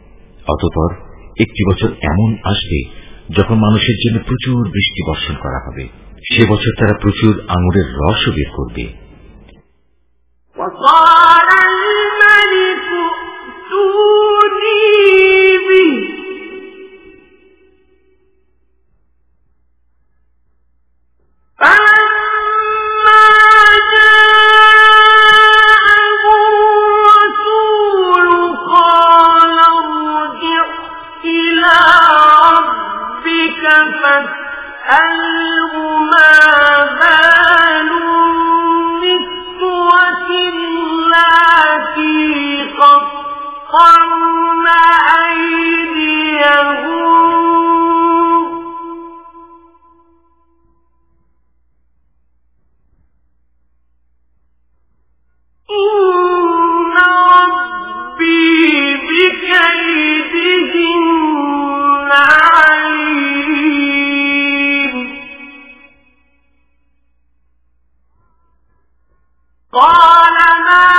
S1: অতঃপর একটি বছর এমন আসবে যখন মানুষের জন্য প্রচুর বৃষ্টি বর্ষণ করা হবে। সে বছর তারা প্রচুর আঙুরের রসও বের করবে।
S3: قَدْ قال ما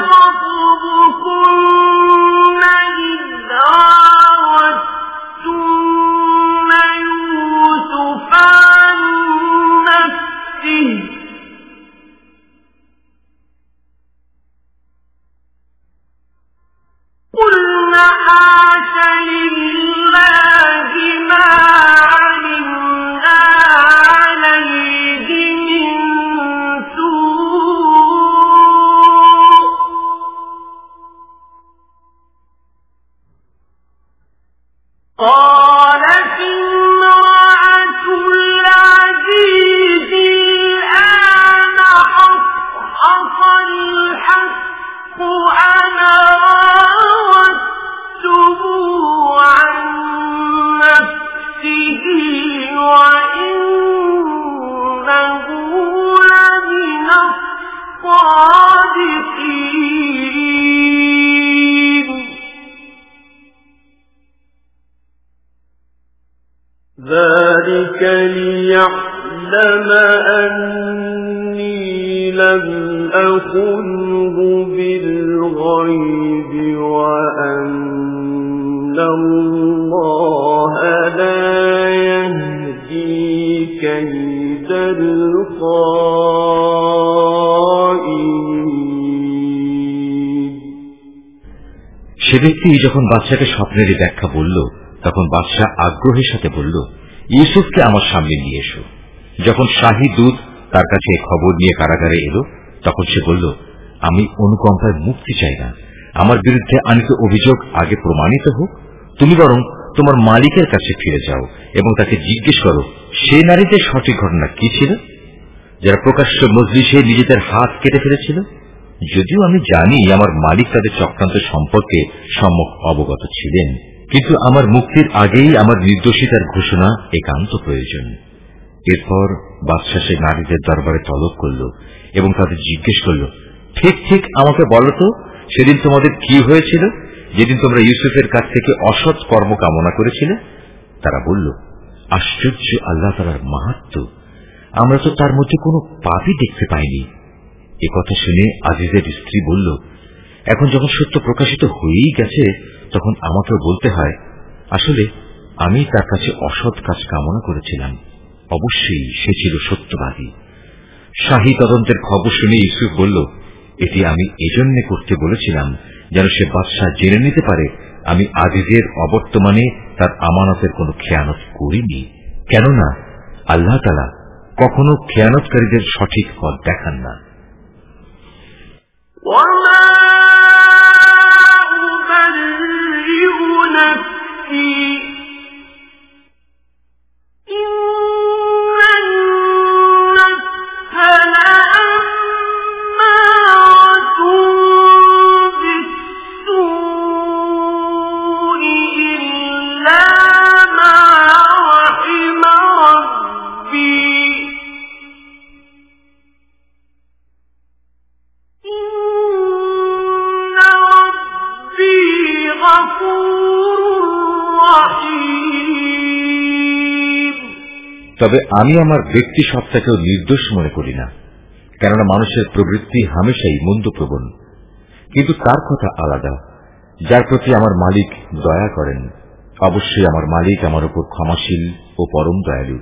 S3: خطبكن إذ راوتن يوسف عن نفسه قلنا حاش لله ما علمنا عليه من سوء قالت امرأة العزيز الآن حصحص الحق أنا راودته عن نفسه وإنه لمن الصادقين ذلك ليعلم أني لم أخنه بالغيب وأن الله لا يهدي كيد الخائنين
S1: সে ব্যক্তি যখন বাদশাকে স্বপ্নের ব্যাখ্যা বলল তখন বাদশাহ আগ্রহের সাথে বলল, ইউসুফকে আমার সামনে নিয়ে এসো। যখন শাহী দূত তার কাছে খবর নিয়ে কারাগারে এলো তখন সে বলল, আমি অনুকম্পায় মুক্তি চাই না, আমার বিরুদ্ধে আনিত অভিযোগ আগে প্রমাণিত হোক। তুমি বরং তোমার মালিকের কাছে ফিরে যাও এবং তাকে জিজ্ঞেস করো সে নারীদের সঠিক ঘটনা কি ছিল, যারা প্রকাশ্য মজলিসে নিজেদের হাত কেটে ফেলেছিল। যদিও আমি জানি আমার মালিক তাদের চক্রান্ত সম্পর্কে সম্যক অবগত ছিলেন, কিন্তু আমার মুক্তির আগেই আমার নির্দোষিতার ঘোষণা একান্ত প্রয়োজন। এরপর বাদশাহ সে নারীদের দরবারে তলব করল এবং তাদের জিজ্ঞেস করল, ঠিক ঠিক আমাকে বলো তো, সেদিন তোমাদের কি হয়েছিল, যেদিন তোমরা ইউসুফের কাছ থেকে অসৎ কর্ম কামনা করেছিলে? তারা বলল, আশ্চর্য আল্লাহ তাআলার মাহাত্ম্য, আমরা তো তার মধ্যে কোনো পাপই দেখতে পাইনি। একথা শুনে আজিজের স্ত্রী বলল, এখন যখন সত্য প্রকাশিত হয়েই গেছে তখন আমাকেও বলতে হয়, আসলে আমি তার কাছে অসৎ কাজ কামনা করেছিলাম, অবশ্যই সে ছিল সত্যবাদী। শাহী তদন্তের খবর শুনে ইউসুফ বলল, এটি আমি এজন্য করতে বলেছিলাম যেন সে বাদশাহ জেনে নিতে পারে আমি আজিজের অবর্তমানে তার আমানতের কোনো খেয়ানত করিনি, কেননা আল্লাহ তাআলা কখনো খেয়ানতকারীদের সঠিক পথ দেখান না। তবে আমি আমার ব্যক্তি সত্তাকেও নির্দোষ মনে করি না, কেননা মানুষের প্রবৃত্তি হামেশাই মন্দপ্রবণ, কিন্তু তার কথা আলাদা। যার প্রতি আমার মালিক দয়া করেন, অবশ্যই আমার মালিক আমার উপর ক্ষমাশীল ও পরম দয়ালু।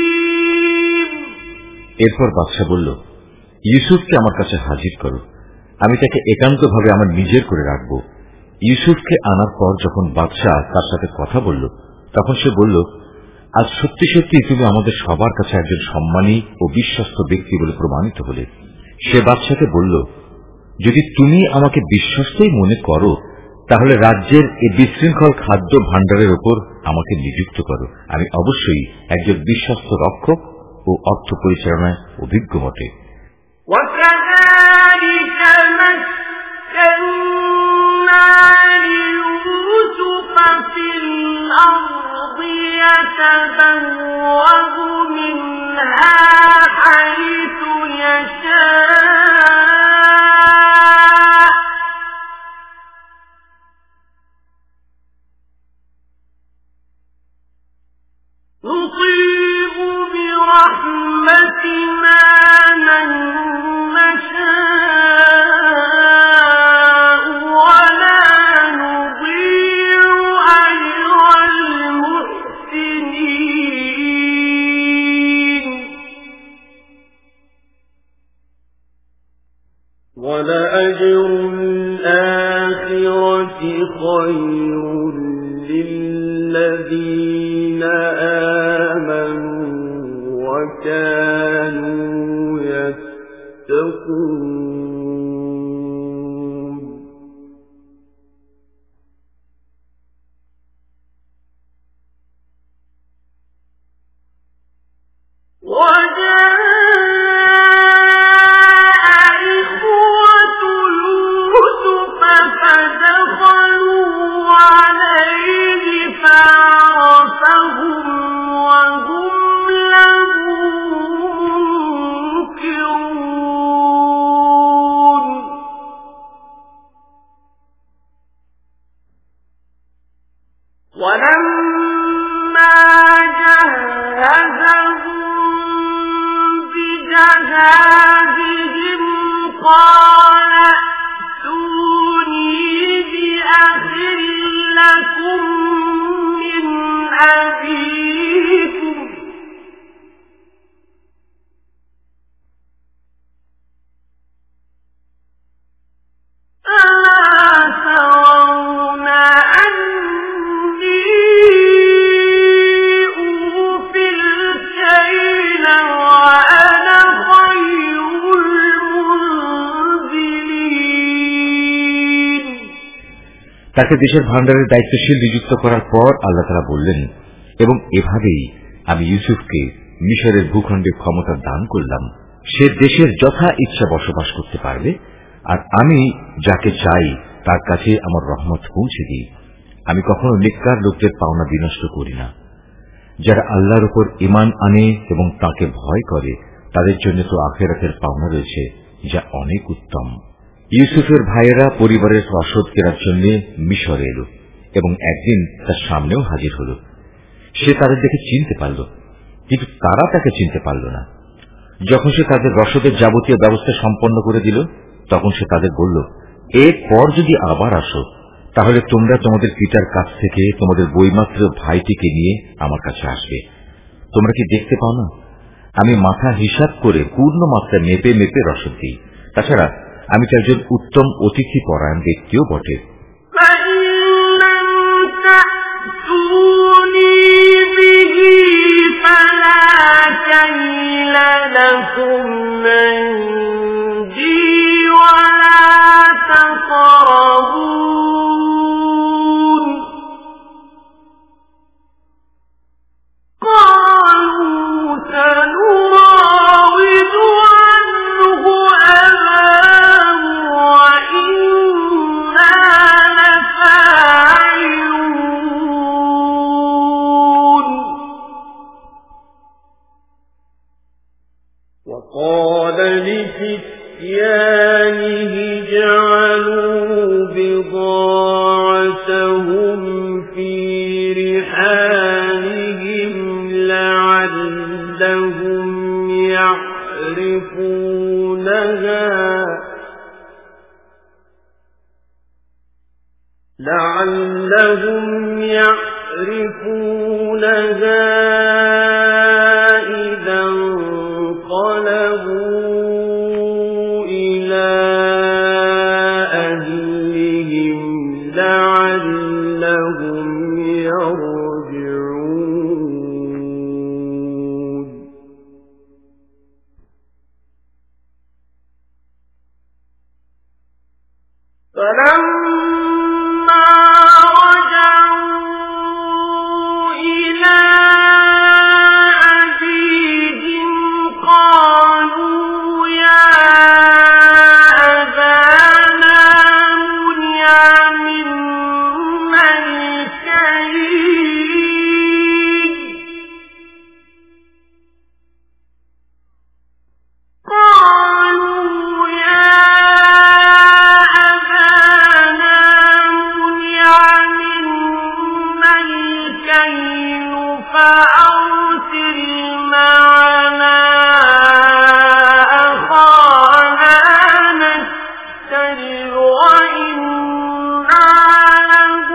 S1: এরপর বাদশা বলল, ইউসুফকে আমার কাছে হাজির করো। আমি তাকে একান্তভাবে আমার নিজের করে রাখব। ইউসুফকে আনার পর যখন বাদশাহ তার সাথে কথা বলল, তখন সে বলল, আজ সত্যি সত্যি তুমি আমাদের সবার কাছে একজন সম্মানী ও বিশ্বস্ত ব্যক্তি বলে প্রমাণিত হলে। সে বাদশাকে বলল, যদি তুমি আমাকে বিশ্বস্তই মনে করো, তাহলে রাজ্যের এই বিশৃঙ্খল খাদ্য ভাণ্ডারের উপর আমাকে নিযুক্ত করো। আমি অবশ্যই একজন বিশ্বস্ত রক্ষক ও অর্থ পরিচালনায় অভিজ্ঞ বটে।
S2: نصيب برحمتنا من نشاء ولا نضيع أجر المحسنين ولأجر الآخرة خير للذين آمنوا وكانوا يتقون وجاء إخوة يوسف فدخلوا عليه فعرفهم وهم له منكرون ولما جهزهم بجهازهم قال ائتوني بأخ لكم من أبيكم ألا ترون أني أوفي الكيل وأنا خير المنزلين।
S1: তাকে দেশের ভাণ্ডারের দায়িত্বশীল নিযুক্ত করার পর আল্লাহ তাআলা বললেন, এবং এভাবেই আমি ইউসুফকে মিশরের ভূখণ্ডে ক্ষমতা দান করলাম। সে দেশের যথা ইচ্ছা বসবাস করতে পারবে, আর আমি যাকে চাই তার কাছে আমার রহমত পৌঁছে দিই। আমি কখনো নেককার লোকদের পাওনা বিনষ্ট করি না। যারা আল্লাহর উপর ঈমান আনে এবং তাকে ভয় করে, তাদের জন্য তো আখিরাতের পাওনা রয়েছে, যা অনেক উত্তম। ইউসুফের ভাইয়েরা পরিবারের রসদ কেনার জন্য মিশরে এল এবং একদিন তার সামনেও হাজির হল। সে তাদের দেখে চিনতে পারল, কিন্তু তারা তাকে চিনতে পারল না। যখন সে তাদের রসদের যাবতীয় ব্যবস্থা সম্পন্ন করে দিল, তখন সে তাদের বলল, এরপর যদি আবার আসো, তাহলে তোমরা তোমাদের পিতার কাছ থেকে তোমাদের বইমাত্র ভাইটিকে নিয়ে আমার কাছে আসবে। তোমরা কি দেখতে পাও না, আমি মাথা হিসাব করে পূর্ণ মাত্রা মেপে মেপে রসদ দিই। তাছাড়া আমি তো একজন উত্তম অতিথি পরায়ণ ব্যক্তিও বটে।
S3: وقال لفتيانه جعلوا بضاعتهم في رحالهم لعلهم يعرفونها لعلهم يعرفونها إذا انقلبوا إلى
S2: فلما رجعوا إلى أبيهم قالوا يا أبانا منع منا الكيل قالوا يا أبانا منع منا الكيل فأرسل معنا أخانا نكتل وإنا له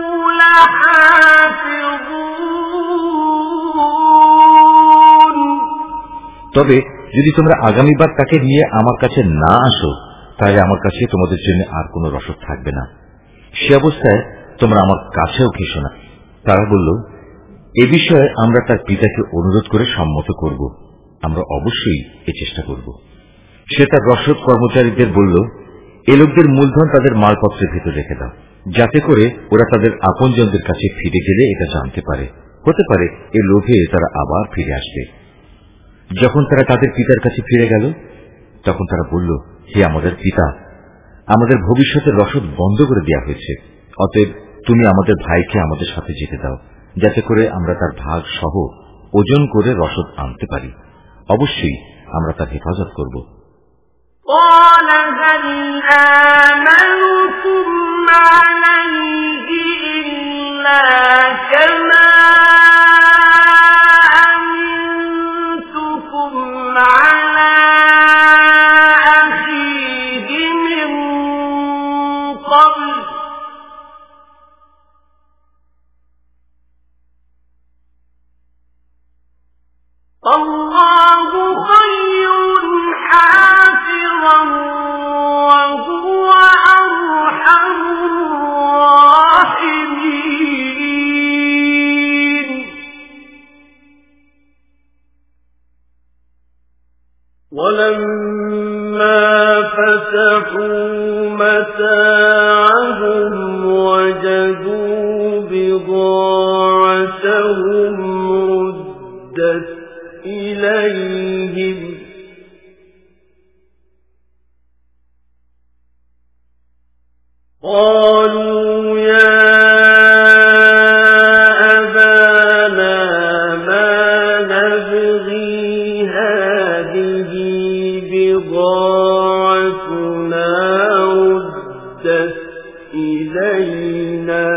S2: لحافظون।
S1: তবে যদি তোমরা আগামীবার তাকে নিয়ে আমার কাছে না আসো তাহলে আমার কাছে তোমাদের জন্য আর কোনো রসদ থাকবে না, সে অবস্থায় তোমরা আমার কাছেও ঘেঁষো না। তারা বলল, এ বিষয়ে আমরা তার পিতাকে অনুরোধ করে সম্মত করব, আমরা অবশ্যই এ চেষ্টা করব। সে তার রসদ কর্মচারীদের বলল, এ লোকদের মূলধন তাদের মালপত্রের ভেতর রেখে দাও, যাতে করে ওরা তাদের আপনজনদের কাছে ফিরে গেলে এটা জানতে পারে, হতে পারে এ লোভে তারা আবার ফিরে আসবে। যখন তারা তাদের পিতার কাছে ফিরে গেল তখন তারা বলল, হে আমাদের পিতা, আমাদের ভবিষ্যতের রসদ বন্ধ করে দেওয়া হয়েছে, অতএব তুমি আমাদের ভাইকে আমাদের সাথে যেতে দাও, যাতে করে আমরা তার ভাগ সহ ওজন করে রসদ আনতে পারি, অবশ্যই আমরা তার হেফাজত করব।
S2: قال هل آمنكم عليه إلا كما أمنتكم على أخيه من قبل فالله خير حافظا وهو أرحم الراحمين
S3: ولما فتحوا متاعهم وجدوا بضاعتهم ردت إليهم قالوا يا أبانا ما نبغي هذه بضاعتنا ردت إلينا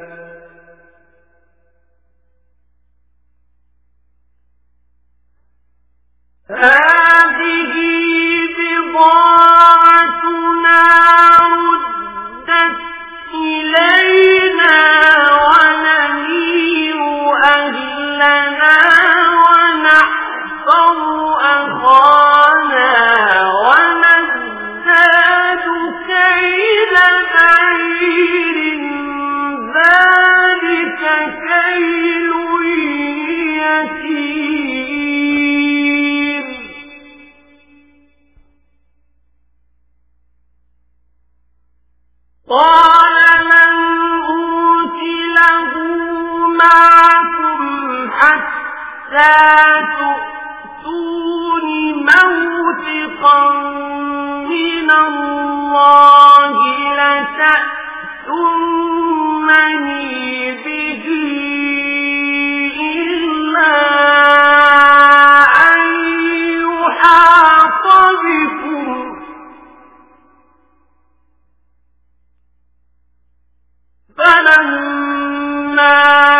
S2: هذه بضاعتنا ردت إلينا ونمير أهلنا ونحفظ أخانا ونزداد كيل بعير ذلك كيل يسير قال من أوتي له معكم حتى تؤتون موثقا من الله لتأتونني به إلا أن يحاط بكم فلما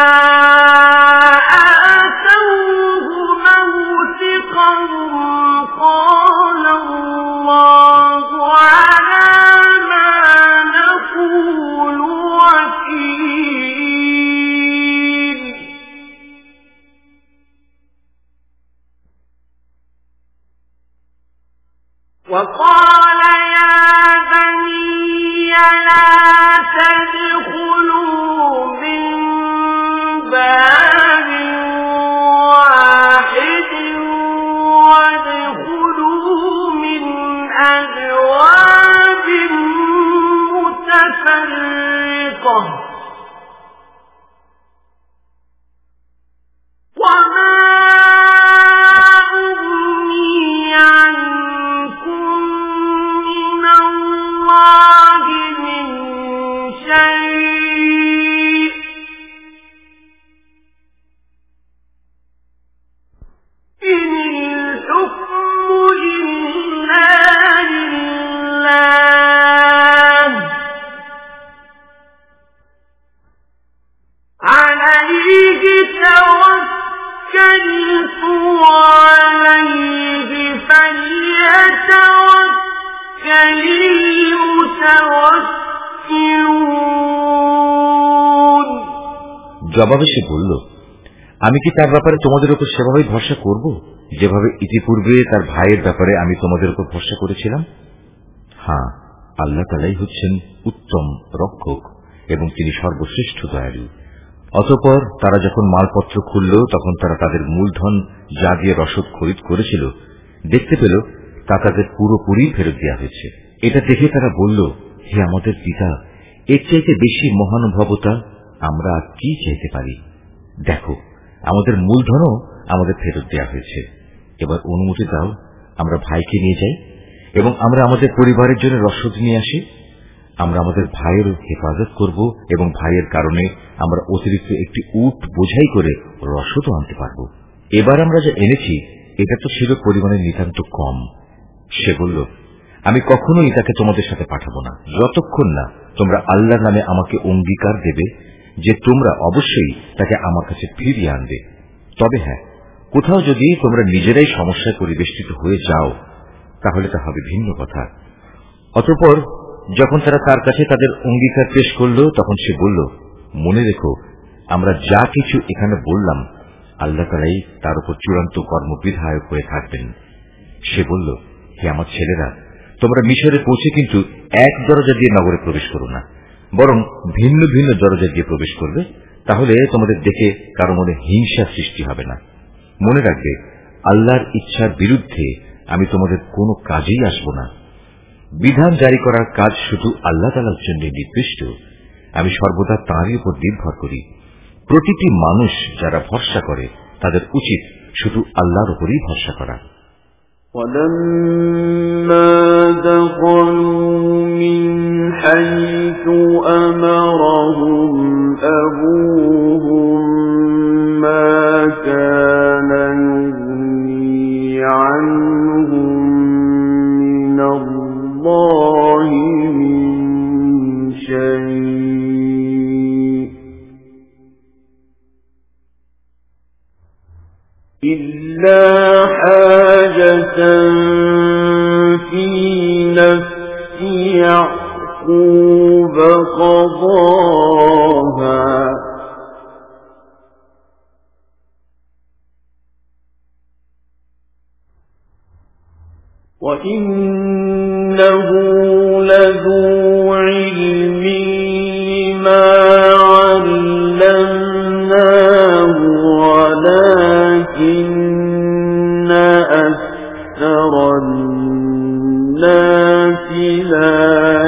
S2: آتوه موثقهم قال الله على ما نقول وكيل وقال يا بني لا تدخلوا من باب واحد وادخلوا من أبواب مختلفة
S1: জবাবে সে বলল, আমি কি তার ব্যাপারে তোমাদের উপর সেভাবেই ভরসা করব যেভাবে ইতিপূর্বে তার ভাইয়ের ব্যাপারে আমি তোমাদের উপর ভরসা করেছিলাম? হ্যাঁ, আল্লাহ তাআলাই হচ্ছেন উত্তম রক্ষক এবং তিনি সর্বশ্রেষ্ঠ দয়ালু। অতঃপর তারা যখন মালপত্র খুলল তখন তারা তাদের মূলধন যা দিয়ে রসদ খরিদ করেছিল দেখতে পেল তা তাদের পুরোপুরি ফেরত দেওয়া হয়েছে। এটা দেখে তারা বলল, হে আমাদের পিতা, এর চাইতে বেশি মহানুভবতা আমরা আর কি চাইতে পারি? দেখো, আমাদের মূলধনও আমাদের ফেরত দেওয়া হয়েছে। এবার অনুমতি দাও আমরা ভাইকে নিয়ে যাই এবং আমরা আমাদের পরিবারের জন্য রসদ নিয়ে আসি। আমরা আমাদের ভাইয়ের হেফাজত করব এবং ভাইয়ের কারণে আমরা অতিরিক্ত একটি উট বোঝাই করে রসদও আনতে পারব। এবার আমরা যা এনেছি এটা তো ছিল পরিমাণে নিতান্ত কম। সে বলল, আমি কখনোই তাকে তোমাদের সাথে পাঠাবো না যতক্ষণ না তোমরা আল্লাহর নামে আমাকে অঙ্গীকার দেবে যে তোমরা অবশ্যই তাকে আমার কাছে ফিরিয়ে আনবে। তবে হ্যাঁ, কোথাও যদি তোমরা নিজেরাই সমস্যায় পরিবেষ্টিত হয়ে যাও তাহলে তা হবে ভিন্ন কথা। অতঃপর যখন তারা তার কাছে তাদের অঙ্গীকার পেশ করল তখন সে বলল, মনে রেখো, আমরা যা কিছু এখানে বললাম আল্লাহ তাআলাই তার উপর চূড়ান্ত কর্মবিধায়ক হয়ে থাকবেন। সে বলল, হে আমার ছেলেরা, তোমরা মিশরে পৌঁছে কিন্তু এক দরজা দিয়ে নগরে প্রবেশ করো না, বরং ভিন্ন ভিন্ন দরজা দিয়ে প্রবেশ করবে, তাহলে তোমাদের দেখে কারো মনে হিংসা সৃষ্টি হবে না। মনে রাখবে, আল্লাহর ইচ্ছার বিরুদ্ধে আমি তোমাদের কোনো কাজেই আসব না। বিধান জারি করার কাজ শুধু আল্লাহ তাআলার জন্য নির্দিষ্ট। আমি সর্বদা তাঁরই উপর নির্ভর করি। প্রতিটি মানুষ যারা ভরসা করে তাদের উচিত শুধু আল্লাহর উপরই ভরসা করা।
S3: وَلَمَّا دَخَلُوا مِنْ حَيْثُ أَمَرَهُمْ أَبُوهُمْ مَا كَانَ يُغْنِي عَنْهُمْ مِنَ اللَّهِ مِنْ شَيْءٍ إِلَّا حَاجَةً فِي نَفْسِ يَعْقُوبَ قَضَاهَا وَإِنَّهُ لَذُو عِلْمٍ لِّمَا عَلَّمْنَاهُ وَلَكِنَّ أَكْثَرَ النَّاسِ لَا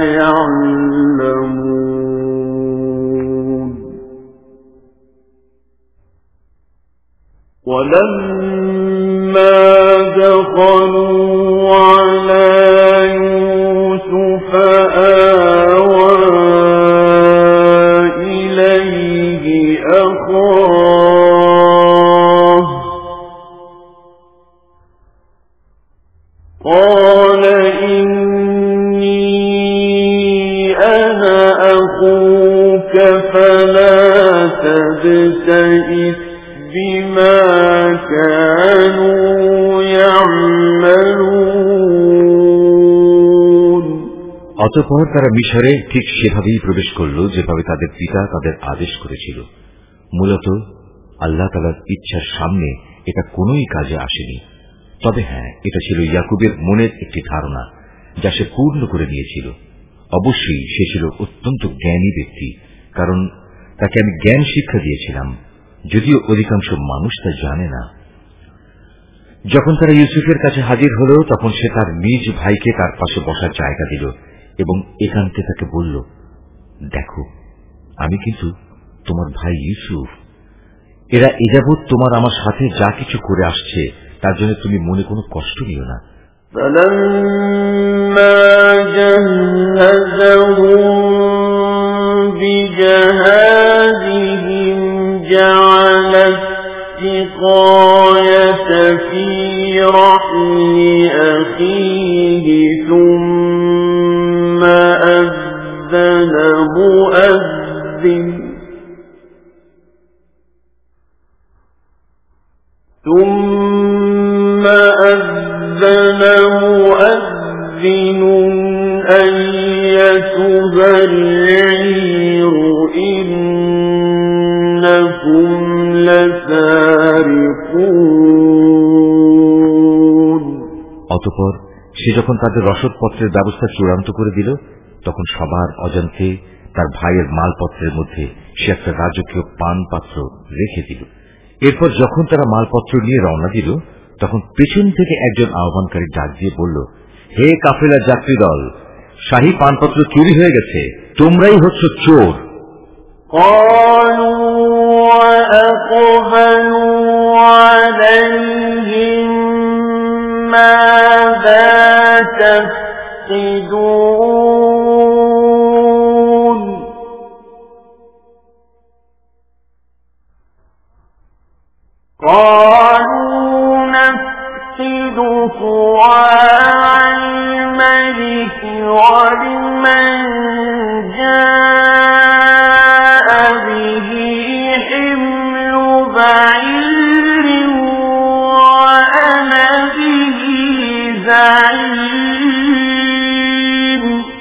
S3: يَعْلَمُونَ وَلَمَّا دَخَلُوا عَلَى يُوسُفَ آوَى إِلَيْهِ أَخَاهُ قَالَ إِنِّي أَنَا أَخُوكَ فَلَا تَبْتَئِسْ بِمَا كَانُوا يَعْمَلُونَ
S1: অতঃপর তারা মিশরে ঠিক সেভাবেই প্রবেশ করল যেভাবে তাদের পিতা তাদের আদেশ করেছিল। মূলত আল্লাহ তাআলার ইচ্ছার সামনে এটা কোনোই কাজে আসেনি। তবে হ্যাঁ, এটা ছিল ইয়াকুবের মনের একটি ধারণা যা সে পূর্ণ করে নিয়েছিল। অবশ্যই সে ছিল অত্যন্ত জ্ঞানী ব্যক্তি, কারণ তাকে আমি জ্ঞান শিক্ষা দিয়েছিলাম, যদিও অধিকাংশ মানুষ তা জানে না। যখন তারা ইউসুফের কাছে হাজির হল তখন সে তার নিজ ভাইকে তার পাশে বসার জায়গা দিল এবং একান্তে তাকে বলল, দেখো, আমি কিন্তু তোমার ভাই ইউসুফ। এরা এযাবৎ তোমার আমার সাথে যা কিছু করে আসছে তার জন্য তুমি মনে কোনো কষ্ট নিও না।
S3: فَلَمَّا جَهَّزَهُم بِجَهَازِهِمْ جَعَلَ السِّقَايَةَ فِي رَحْلِ أَخِيهِ ثُمَّ أَذَّنَ مُؤَذِّنٌ ثُمَّ أَذَّنَ مُؤَذِّنٌ أَيَّتُهَا الْعِيرُ إِنَّكُمْ
S1: অতঃপর সে যখন তাদের রসদপত্রের ব্যবস্থা চূড়ান্ত করে দিল, তখন সবার অজান্তে তার ভাইয়ের মালপত্রের মধ্যে সে একটা রাজকীয় পান পাত্র রেখে দিল। এরপর যখন তারা মালপত্র নিয়ে রওনা দিল, তখন পেছন থেকে একজন আহ্বানকারী ডাক দিয়ে বলল, হে কাফেলার যাত্রী দল, শাহী পানপত্র চুরি হয়ে গেছে, তোমরাই হচ্ছ চোর।
S2: قالوا نفقد صواع الملك ولمن جاء به حمل بعير وأنا به زعيم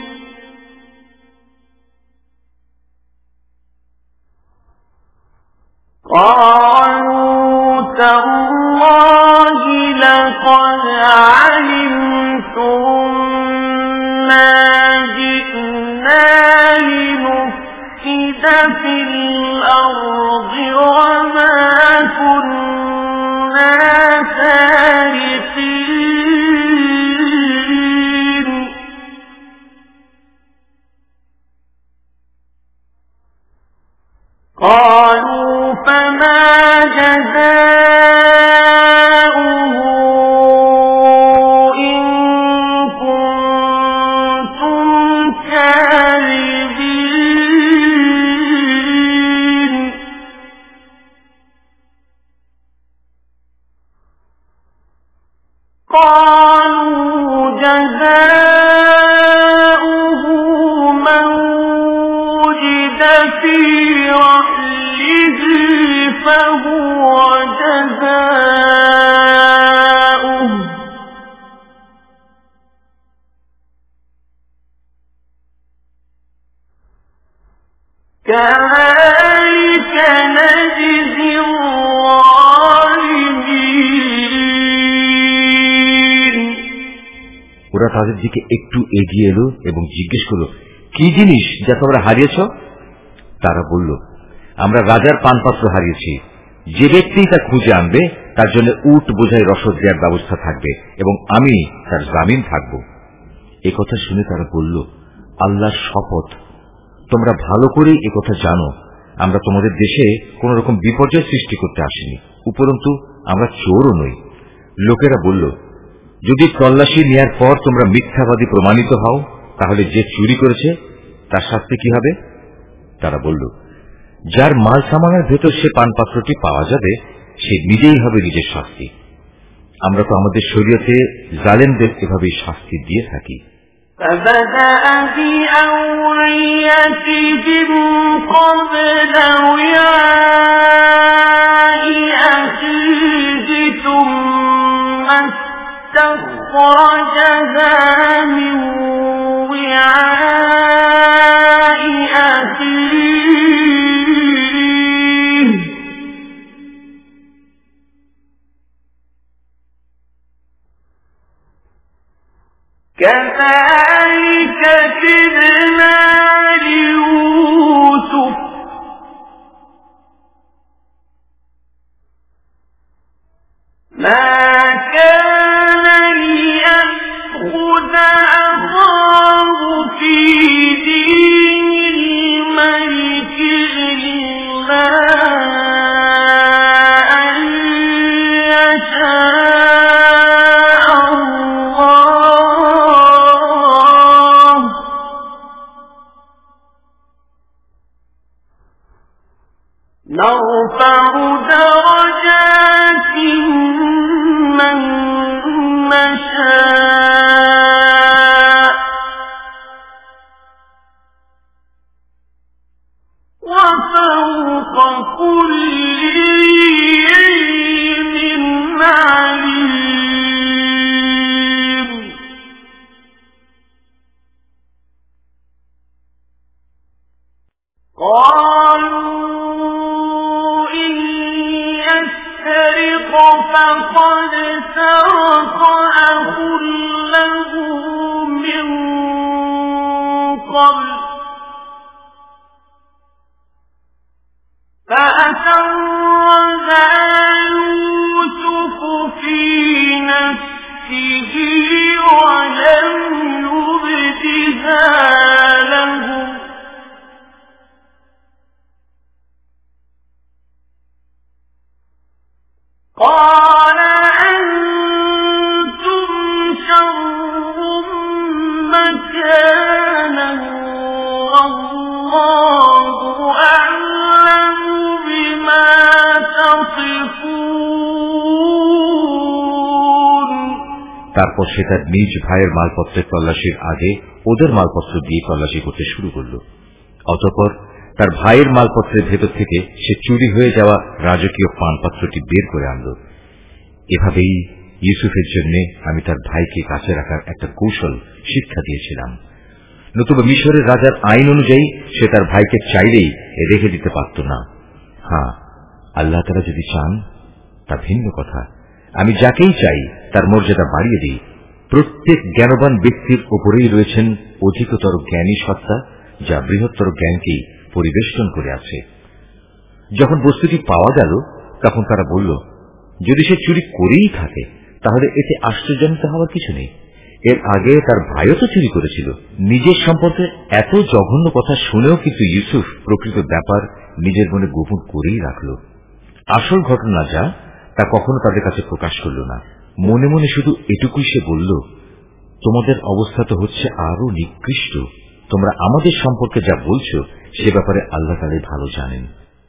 S2: قالوا تالله لقد علمتم ما جئنا لنفسد في الأرض وما كنا سارقين قالوا فما جزاؤه إن كنتم كاذبين قالوا جزاؤه من وجد في رحله فهو جزاؤه كذلك نجزي الظالمين।
S1: ওরা তাদের দিকে একটু এগিয়ে এলো এবং জিজ্ঞেস করল, কি জিনিস যা তোমরা হারিয়েছ? তারা বলল, আমরা রাজার পানপাত্র হারিয়েছি। যে ব্যক্তি তা খুঁজে আনবে তার জন্য উট বোঝাই রসদ দেওয়ার ব্যবস্থা থাকবে এবং আমি তার জামিন থাকব। একথা শুনে তারা বলল, আল্লাহর শপথ, তোমরা ভালো করেই একথা জানো আমরা তোমাদের দেশে কোন রকম বিপর্যয় সৃষ্টি করতে আসিনি, উপরন্তু আমরা চোরও নই। লোকেরা বলল, যদি তল্লাশি নেয়ার পর তোমরা মিথ্যাবাদী প্রমাণিত হও, তাহলে যে চুরি করেছে তার শাস্তি কি হবে? তারা বলল, যার মাল সামানের ভেতর সে পানপাত্রটি পাওয়া যাবে সে নিজেই হবে নিজের শাস্তি। আমরা তো আমাদের শরীয়তে জালেমদের এভাবেই শাস্তি দিয়ে থাকি।
S2: فبدأ بأوعيتهم قبل وعاء أخيه ثم استخرجها من وعاء أخيه كذلك كدنا ليوسف ما كان ليأخذ أخاه في دين الملك إلا أن يشاء الله نرفع درجات من نشاء وفوق كل علم عليم قالوا إن يسرق فقد سرق أخ له من قبل فأسرها يوسف في نفسه ولم يبدها لهم قال أنتم شر مكانا والله أعلم بما تصفون।
S1: তারপর সে তার নিজ ভাইয়ের মালপত্রের তল্লাশির আগে ওদের মালপত্র দিয়ে তল্লাশি করতে শুরু করল। অতঃপর তার ভাইয়ের মালপত্রের ভেতর থেকে সে চুরি হয়ে যাওয়া রাজকীয় পানপাত্রটি বের করে আনল। এভাবেই ইউসুফের জন্য আমি তার ভাইকে কাছে রাখার একটা কৌশল শিক্ষা দিয়েছিলাম। নতুবা মিশরের রাজার আইন অনুযায়ী সে তার ভাইকে চাইলেই রেখে দিতে পারত না। হ্যাঁ, আল্লাহ তাআলা যদি চান তা ভিন্ন কথা। আমি যাকেই চাই তার মর্যাদা বাড়িয়ে দিই। প্রত্যেক জ্ঞানবান ব্যক্তির উপরেই রয়েছেন অধিকতর জ্ঞানী সত্তা, যা বৃহত্তর জ্ঞানকেই পরিবেষ্টন করে আছে। যখন বস্তুটি পাওয়া গেল তখন তারা বলল, যদি সে চুরি করেই থাকে তাহলে এতে আশ্চর্যান্বিত হওয়ার কিছু নেই। এর আগে তার ভাইও তো চুরি করেছিল। নিজের সম্পর্কে এত জঘন্য কথা শুনেও কিন্তু ইউসুফ প্রকৃত ব্যাপার নিজের মনে গোপন করেই রাখল। আসল ঘটনা যা তা কখনো তাদের কাছে প্রকাশ করল না। মনে মনে শুধু এটুকুই সে বলল, তোমাদের অবস্থা তো হচ্ছে আরো নিকৃষ্ট। তোমরা আমাদের সম্পর্কে যা বলছো সে ব্যাপারে আল্লাহ তাআলাই ভালো জানেন।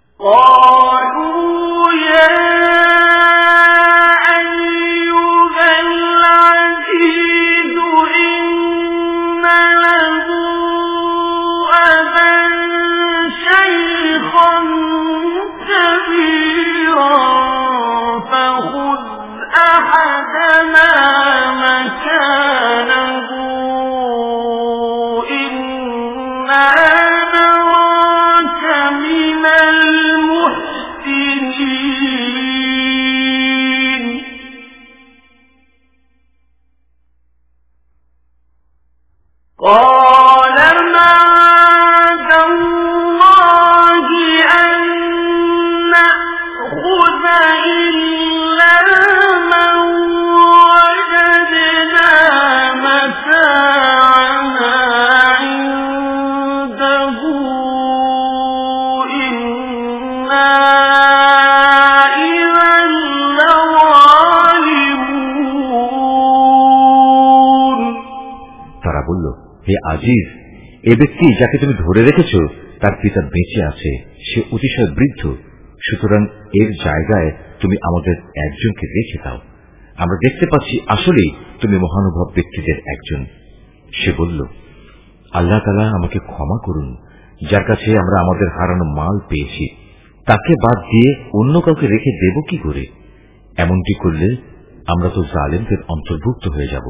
S1: হে আজিজ, এ ব্যক্তি যাকে তুমি ধরে রেখেছ তার পিতা বেঁচে আছে, সে অতিশয় বৃদ্ধ। সুতরাং এর জায়গায় তুমি আমাদের একজনকে রেখে দাও। আমরা দেখতে পাচ্ছি আসলেই তুমি মহানুভব ব্যক্তিদের একজন। সে বলল, আল্লাহ তাআলা আমাকে ক্ষমা করুন, যার কাছে আমরা আমাদের হারানো মাল পেয়েছি। তাকে বাদ দিয়ে অন্য কাউকে রেখে দেব কি করে? এমনটি করলে আমরা তো জালেমদের অন্তর্ভুক্ত হয়ে যাব।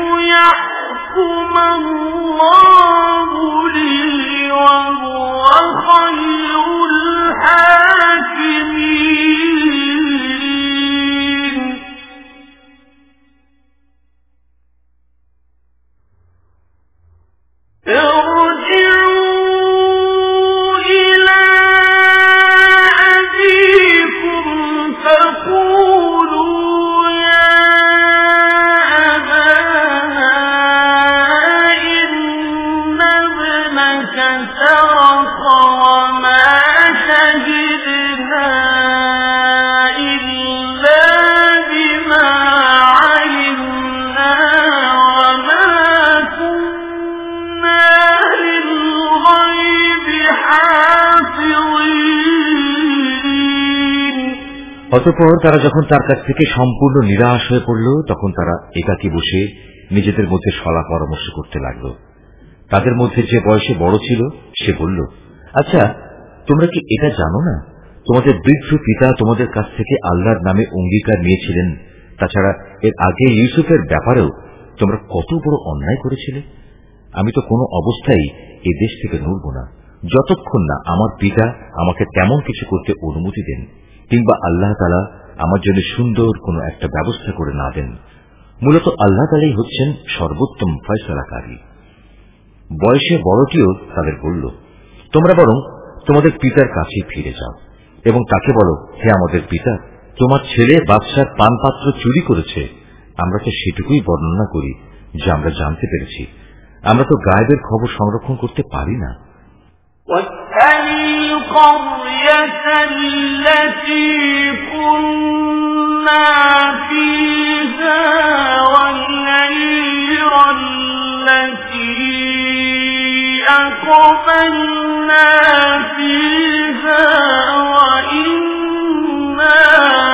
S2: الله لي وهو
S1: অতঃপর তারা যখন তার কাছ থেকে সম্পূর্ণ নিরাশ হয়ে পড়ল, তখন তারা একাকী বসে নিজেদের মধ্যে সলা পরামর্শ করতে লাগল। তাদের মধ্যে যে বয়সে বড় ছিল সে বলল, আচ্ছা, তোমরা কি এটা জানো না তোমাদের বৃদ্ধ পিতা তোমাদের কাছ থেকে আল্লাহর নামে অঙ্গীকার নিয়েছিলেন? তাছাড়া এর আগে ইউসুফের ব্যাপারেও তোমরা কত বড় অন্যায় করেছিলে। আমি তো কোনো অবস্থায় এ দেশ থেকে নড়ব না যতক্ষণ না আমার পিতা আমাকে তেমন কিছু করতে অনুমতি দেন, কিংবা আল্লাহ তাআলা আমার জন্য সুন্দর কোন একটা ব্যবস্থা করে না দেন। মূলত আল্লাহ তাআলাই হচ্ছেন সর্বোত্তম ফয়সালাকারী। বয়সে বড়টিও তাদের বলল, তোমরা বরং তোমাদের পিতার কাছে ফিরে যাও এবং তাকে বলো, হে আমাদের পিতা, তোমার ছেলে বাদশার পানপাত্র চুরি করেছে। আমরা তো সেটুকুই বর্ণনা করি যা আমরা জানতে পেরেছি। আমরা তো গায়েবের খবর সংরক্ষণ করতে পারি না।
S2: أقبلنا فيها وإنا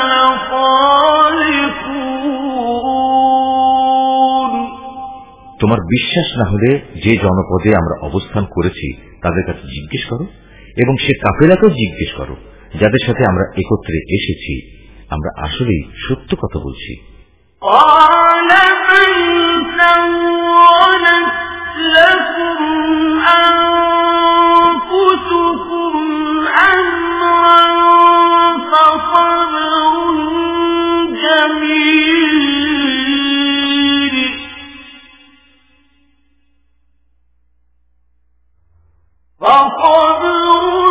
S2: لصادقون।
S1: তোমার বিশ্বাস না হলে যে জনপদে আমরা অবস্থান করেছি তাদের কাছে জিজ্ঞেস করো, এবং সে কাফেলাকেও জিজ্ঞেস করো যাদের সাথে আমরা একত্রে এসেছি। আমরা আসলেই সত্য কথা বলছি।
S2: لكم أنفسكم أمرا فصبر جميل فصبر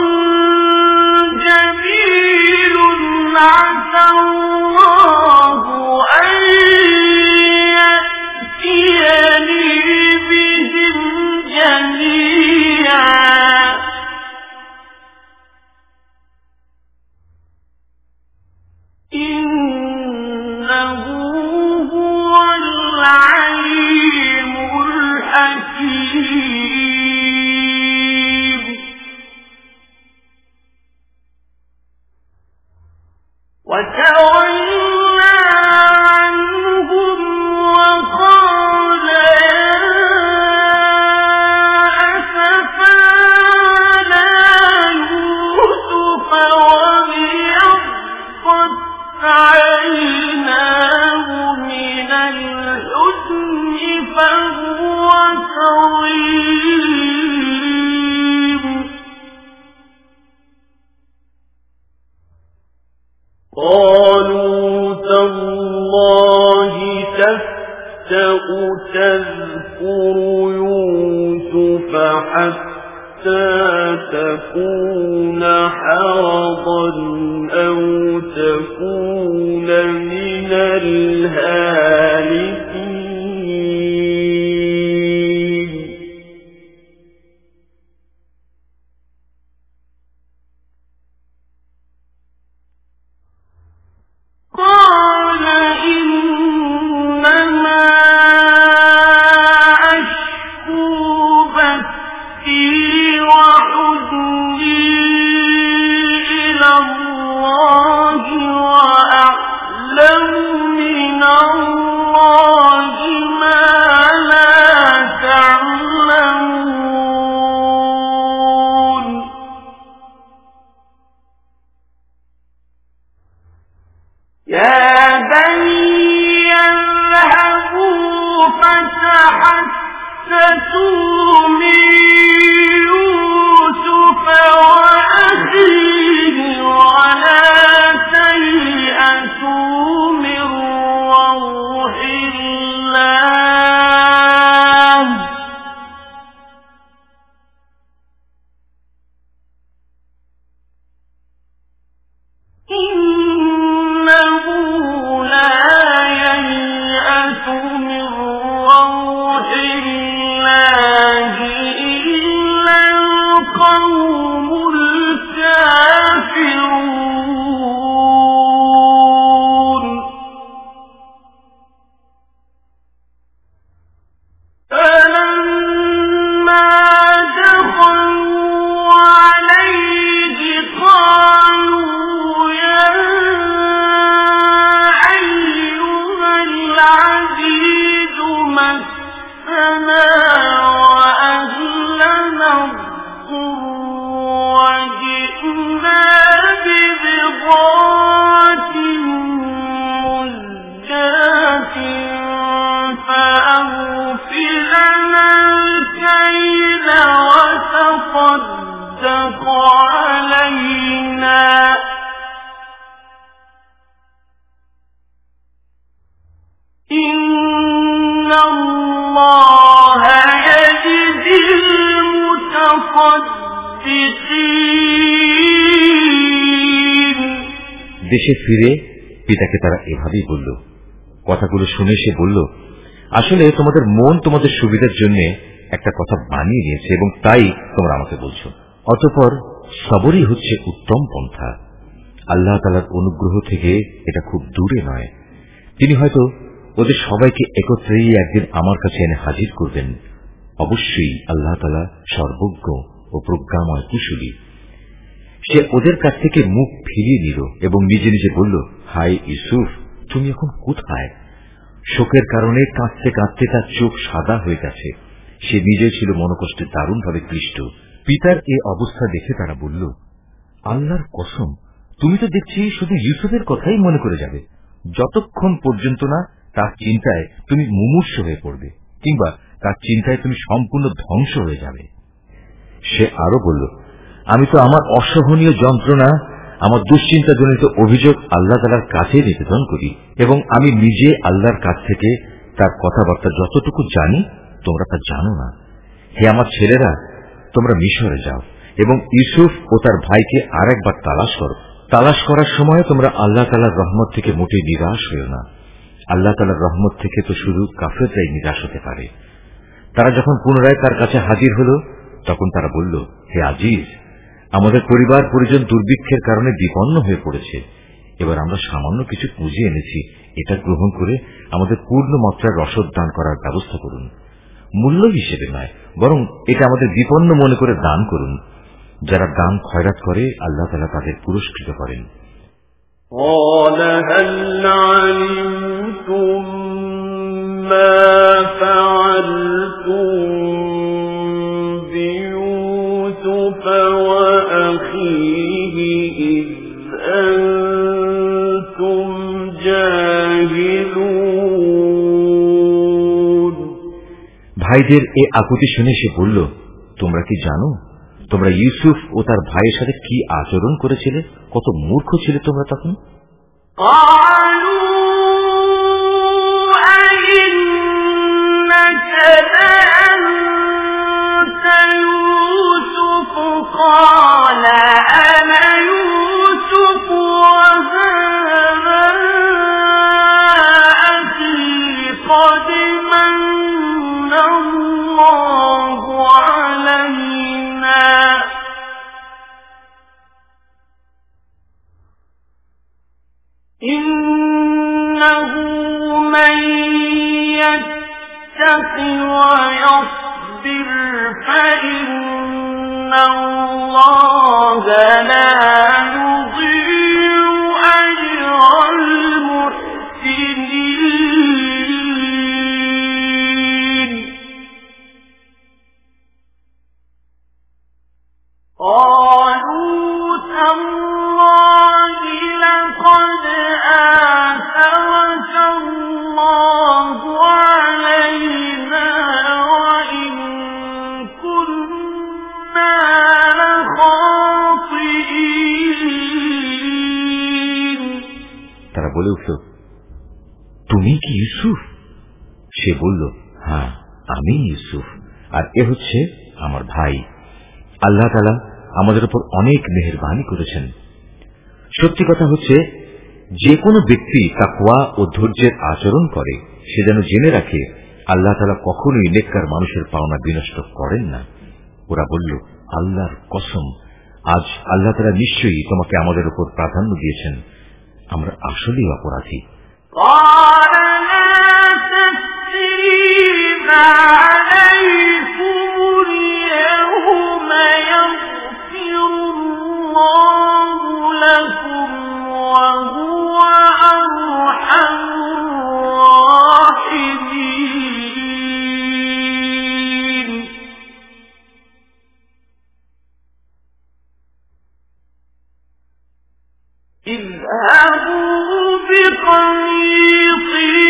S2: جميل عسى الله أن يأتيني إنه هو العليم الحكيم وتولى عنهم وقال عيناه من الحزن فهو كظيم قالوا تالله تفتأ تذكر يوسف حتى تكون حرضا أو تكون من الهالكين قال إنما أشكو بثي وحزني إلى الله وأعلم من الله ما لا تعلمون يا بني اذهبوا فتحسسوا من يوسف وأخيه ولا تيأسوا من روح الله إنه لا ييأس من روح الله لنا الكيل وتصدق علينا إن الله يجزي المتصدقين।
S1: দেশে ফিরে পিতাকে তারা এভাবেই বলল। কথাগুলো শুনে সে বলল, আসলে তোমাদের মন তোমাদের সুবিধার জন্য একটা কথা বানিয়ে নিয়েছে এবং তাই তোমরা আমাকে বলছো। অতঃপর সবরই হচ্ছে উত্তম পন্থা। আল্লাহ তাআলার অনুগ্রহ থেকে এটা খুব দূরে নয়। তিনি হয়তো ওদের সবাইকে একত্রেই একদিন আমার কাছে এনে হাজির করবেন। অবশ্যই আল্লাহ তাআলা সর্বজ্ঞ ও প্রজ্ঞাময় কুশলী। সে ওদের কাছ থেকে মুখ ফিরিয়ে নিল এবং নিজে নিজে বলল, হাই ইউসুফ, তুমি এখন কোথায়? শোকের কারণে কাঁদতে কাঁদতে তার চোখ সাদা হয়ে গেছে। সে নিজে ছিল মনোকষ্টে দারুণভাবে ক্লিষ্ট। পিতার এ অবস্থা দেখে তারা বলল, আল্লাহর কসম, তুমি তো দেখছি শুধু ইউসুফের কথাই মনে করে যাবে, যতক্ষণ পর্যন্ত না তার চিন্তায় তুমি মুমূর্ষ হয়ে পড়বে কিংবা তার চিন্তায় তুমি সম্পূর্ণ ধ্বংস হয়ে যাবে। সে আরো বলল, আমি তো আমার অসহনীয় যন্ত্রণা, আমার দুশ্চিন্তাজনিত অভিযোগ আল্লাহ তাআলার কাছে নিবেদন করি এবং আমি নিজে আল্লাহর কাছ থেকে তার কথাবার্তা যতটুকু জানি তোমরা তা জানো না। হে আমার ছেলেরা, তোমরা মিশরে যাও এবং ইউসুফ ও তার ভাইকে আর একবার তালাশ করো। তালাশ করার সময় তোমরা আল্লাহ তাআলার রহমত থেকে মোটেই নিরাশ হইও না। আল্লাহ তাআলার রহমত থেকে তো শুধু কাফেররাই নিরাশ হতে পারে। তারা যখন পুনরায় তার কাছে হাজির হল তখন তারা বলল, হে আজিজ, আমাদের পরিবার পরিজন দুর্ভিক্ষের কারণে বিপন্ন হয়ে পড়েছে। এবার আমরা সামান্য কিছু পুঁজি এনেছি, এটা গ্রহণ করে আমাদের পূর্ণ মাত্রার রসদ দান করার ব্যবস্থা করুন। মূল্য হিসেবে নয়, বরং এটা আমাদের বিপন্ন মনে করে দান করুন। যারা দান খয়রাত করে আল্লাহ তাআলা তাদের পুরস্কৃত করেন।
S3: قال هل علمتم ما فعلتم بيوسف وأخيه إذ أنتم جاهلون।
S1: ভাইদের এ আকুতি শুনে সে বলল, তোমরা কি জানো তোমরা ইউসুফ ও তার ভাইয়ের সাথে কি আচরণ করেছিলে? কত মূর্খ ছিলে তোমরা তখন।
S2: إنه من يتق ويصبر فإن الله لا يضيع أجر المحسنين قالوا تالله لقد آثرك الله علينا وإن كنا لخاطئين।
S1: তারা বলে উঠল, তুমি কি ইউসুফ? সে বলল, হ্যাঁ, আমি ইউসুফ, আর এ হচ্ছে আমার ভাই। আল্লাহ তাআলা আমাদের উপর অনেক মেহেরবানি করেছেন। সত্যি কথা হচ্ছে, যে কোনো ব্যক্তি তাকওয়া ও ধৈর্যের আচরণ করে সে যেন জেনে রাখে আল্লাহ তাআলা কখনোই নেককার মানুষের পাওনা বিনষ্ট করেন না। ওরা বলল, আল্লাহর কসম, আজ আল্লাহ তাআলা নিশ্চয়ই তোমাকে আমাদের উপর প্রাধান্য দিয়েছেন, আমরা আসলেই অপরাধী।
S2: اذهبوا بقميصي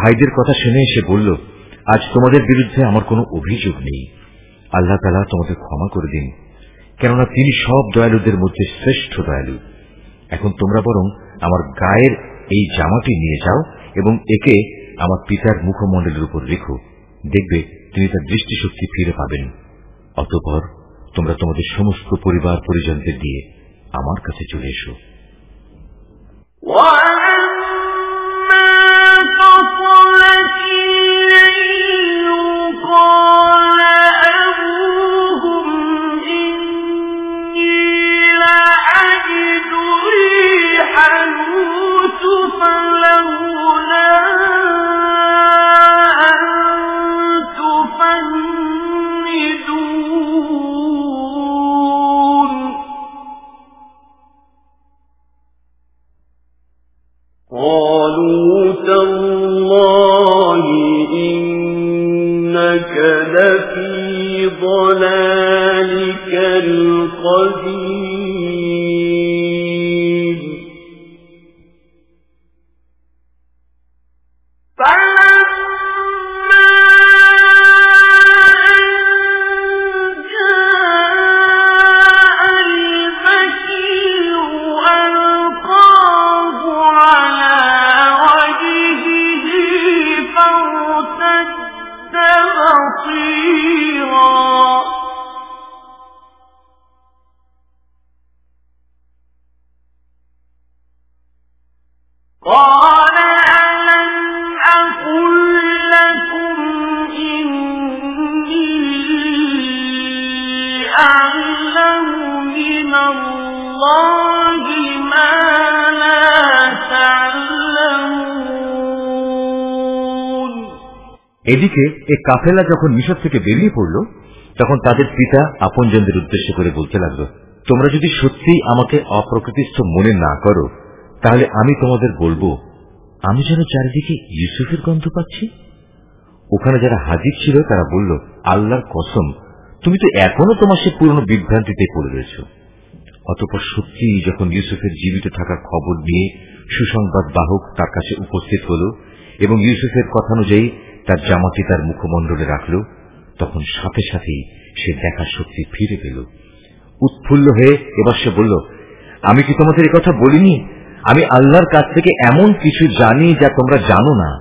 S1: ভাইদের কথা শুনে এসে বলল, আজ তোমাদের বিরুদ্ধে আমার কোনো অভিযোগ নেই, আল্লাহ তাআলা তোমাদের ক্ষমা করে দিন, কেননা তিনি সব দয়ালুদের মধ্যে শ্রেষ্ঠ দয়ালু। এখন তোমরা বরং আমার গায়ের এই জামাটি নিয়ে যাও এবং একে আমার পিতার মুখমণ্ডলের উপর রেখো, দেখবে তিনি তার দৃষ্টিশক্তি ফিরে পাবেন। অতঃপর তোমরা তোমাদের সমস্ত পরিবার পরিজনদের দিয়ে আমার কাছে চলে এসো। এদিকে এই কাফেলা যখন মিশর থেকে বেরিয়ে পড়ল, তখন তাদের পিতা আপনজনদের উদ্দেশ্য করে বলতে লাগল, তোমরা যদি সত্যিই আমাকে অপ্রকৃতিস্থ মনে না করো, তাহলে আমি তোমাদের বলবো, আমি যেন চারিদিকে ইউসুফের গন্ধ পাচ্ছি। ওখানে যারা হাজির ছিল তারা বলল, আল্লাহর কসম, তুমি তো এখনো তোমার সে পুরনো বিভ্রান্তিতে পড়ে রয়েছ। অতঃপর সত্যি যখন ইউসুফের জীবিত থাকার খবর নিয়ে সুসংবাদ বাহক তার কাছে উপস্থিত হল এবং ইউসুফের কথা অনুযায়ী তার জামাটি তার মুখমণ্ডলে রাখল, তখন সাথে সাথেই সে দেখার শক্তি ফিরে পেল। উৎফুল্ল হয়ে এবার সে বলল, আমি কি তোমাদের কথা বলিনি, আমি আল্লাহর কাছ থেকে এমন কিছু জানি যা তোমরা জানো না।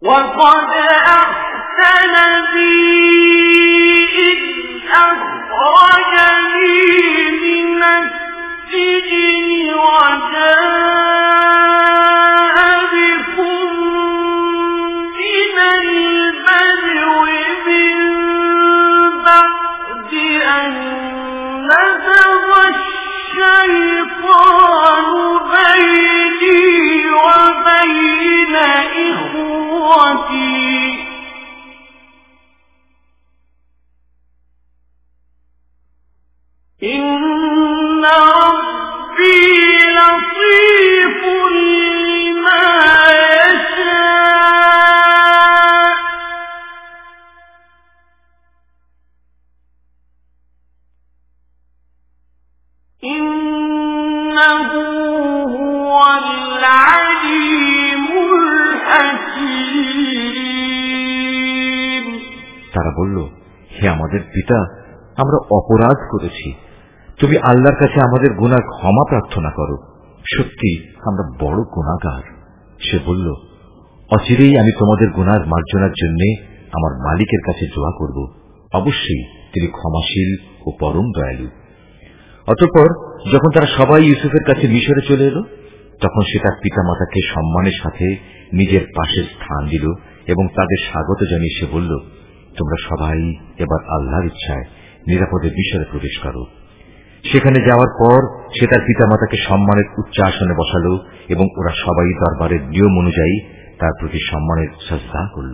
S2: وقد أحسن بي إذ أخرجني
S1: তারা বলল, হে আমাদের পিতা, আমরা অপরাধ করেছি, তুমি আল্লাহর কাছে আমাদের গুনাহ ক্ষমা প্রার্থনা করো, সত্যি আমরা বড় গুনাহগার। সে বলল, অচিরেই আমি তোমাদের গুনার মার্জনার জন্য আমার মালিকের কাছে দোয়া করব, অবশ্যই তিনি ক্ষমাশীল ও পরম দয়ালু। অতঃপর যখন তারা সবাই ইউসুফের কাছে মিশরে চলে এলো, তখন সে তার পিতামাতাকে সম্মানের সাথে নিজের পাশে স্থান দিল এবং তাদের স্বাগত জানিয়ে সে বলল, তোমরা সবাই এবার আল্লাহর ইচ্ছায় নিরাপদে মিশরে প্রবেশ করো। সেখানে যাওয়ার পর সে তার পিতামাতাকে সম্মানের উচ্চ আসনে বসালো এবং ওরা সবাই দরবারের নিয়ম অনুযায়ী তার প্রতি সম্মানের সাজদা করল।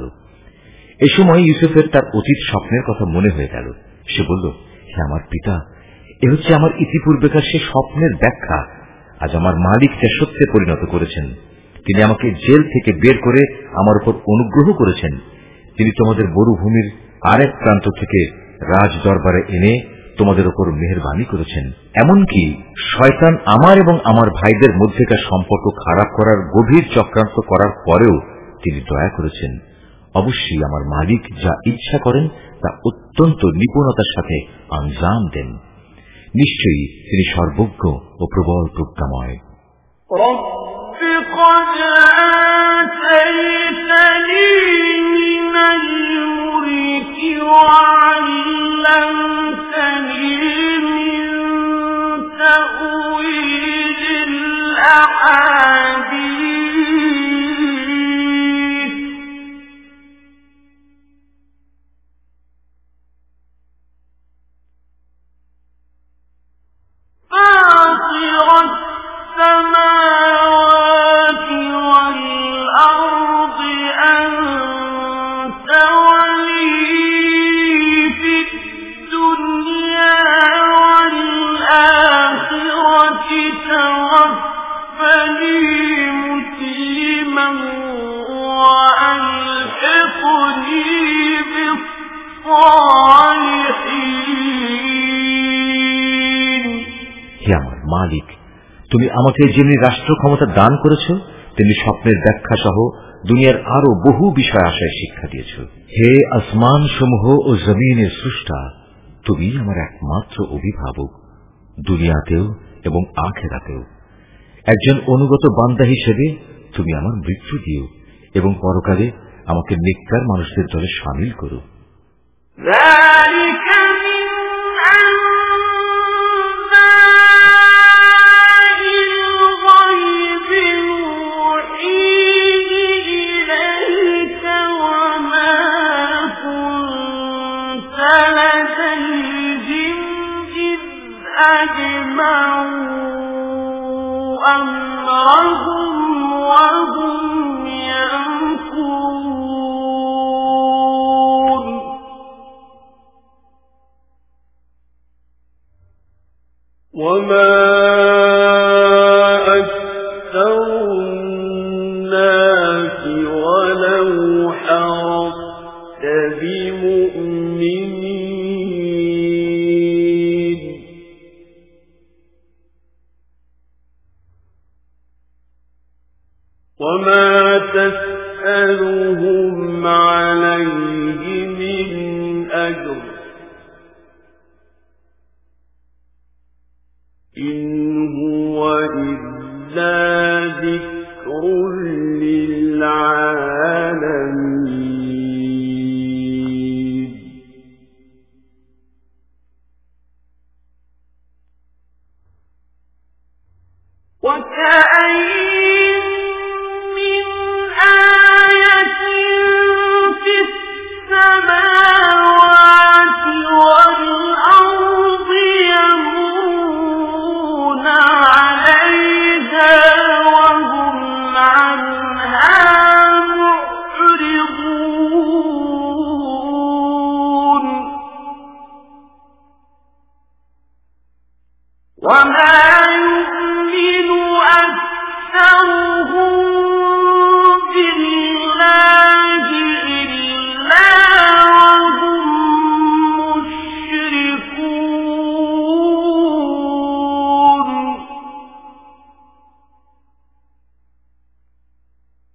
S1: এ সময় ইউসুফের তার অতীত স্বপ্নের কথা মনে হয়ে গেল। সে বলল, হে আমার পিতা, এ হচ্ছে আমার ইতিপূর্বেকার সে স্বপ্নের ব্যাখ্যা। আজ আমার মালিক যা সত্যে পরিণত করেছেন, তিনি আমাকে জেল থেকে বের করে আমার উপর অনুগ্রহ করেছেন। তিনি তোমাদের মরুভূমির আরেক প্রান্ত থেকে রাজ দরবারে এনে তোমাদের উপর মেহেরবানি করেছেন। এমনকি শয়তান আমার এবং আমার ভাইদের মধ্যেকার সম্পর্ক খারাপ করার গভীর চক্রান্ত করার পরেও তিনি দয়া করেছেন। অবশ্যই আমার মালিক যা ইচ্ছা করেন তা অত্যন্ত নিপুণতার সাথে আঞ্জাম দেন। নিশ্চয়ই তিনি সর্বজ্ঞ ও প্রবল প্রজ্ঞাময়। হে আমার মালিক, তুমি আমাকে যেমনি রাষ্ট্র ক্ষমতা দান করেছ, তেমনি স্বপ্নের ব্যাখ্যা সহ দুনিয়ার আরো বহু বিষয় আশায় শিক্ষা দিয়েছ। হে আসমান সমূহ ও জমিনের স্রষ্টা, তুমি আমার একমাত্র অভিভাবক, দুনিয়াতেও এবং আখিরাতেও। একজন অনুগত বান্দা হিসেবে তুমি আমার মৃত্যু দিও এবং পরকালে আমাকে নেককার মানুষদের দলে শামিল করো।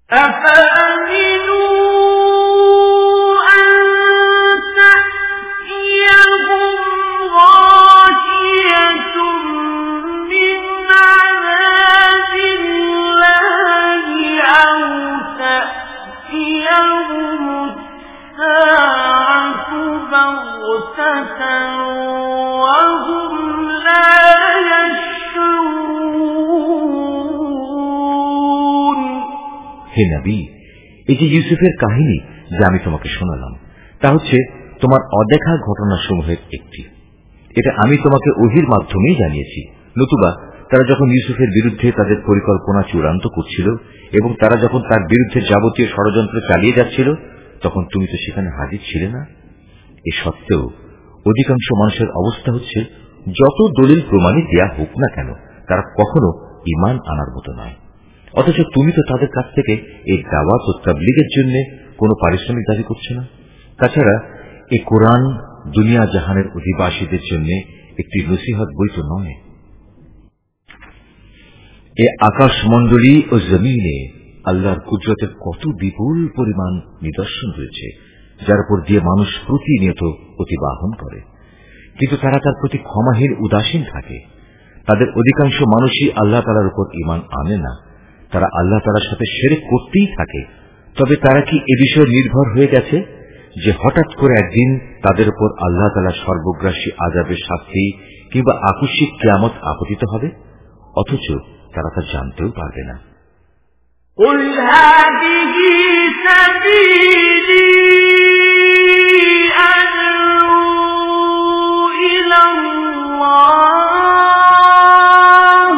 S1: হে নবী, এই যে ইউসুফের কাহিনী যা আমি তোমাকে শোনালাম তা হচ্ছে তোমার অদেখা ঘটনাসমূহের একটি। এটা আমি তোমাকে ওহির মাধ্যমেই জানিয়েছি। নতুবা তারা যখন ইউসুফের বিরুদ্ধে তাদের পরিকল্পনা চূড়ান্ত করছিল এবং তারা যখন তার বিরুদ্ধে যাবতীয় ষড়যন্ত্র চালিয়ে যাচ্ছিল তখন তুমি তো সেখানে হাজির ছিলে না। এ সত্ত্বেও অধিকাংশ মানুষের অবস্থা হচ্ছে যত দলিল প্রমাণই দেয়া হোক না কেন তারা কখনো ঈমান আনার মতো নয়, অথচ তুমি তো তাদের কাছ থেকে এই দাওয়াত ও তাবলীগের জন্য কোনো পারিশ্রমিক দাবি করছো না। তাছাড়া এই কোরআন দুনিয়া জাহানের অধিবাসীদের জন্য একটি নসিহত বই তো নয়। এ আকাশমণ্ডলী ও জমিনে আল্লাহর কুদরতের কত বিপুল পরিমাণ নিদর্শন রয়েছে যার উপর দিয়ে মানুষ প্রতিনিয়ত অতিবাহন করে, কিন্তু তারা তার প্রতি ক্ষমাহীন উদাসীন থাকে। তাদের অধিকাংশ মানুষই আল্লাহ তাআলার উপর ঈমান আনে না, তারা আল্লাহ তাআলার সাথে শিরক করতেই থাকে। তবে তারা কি এ বিষয়ে নির্ভর হয়ে গেছে যে হঠাৎ করে একদিন তাদের উপর আল্লাহ তাআলার সর্বগ্রাসী আযাবের শাস্তি কিংবা আকস্মিক কিয়ামত আপতিত হবে? অথচ তারা তা জানতেও পারবে না।
S2: قُلْ هَٰذِهِ سَبِيلِي أَدْعُو إِلَى اللَّهِ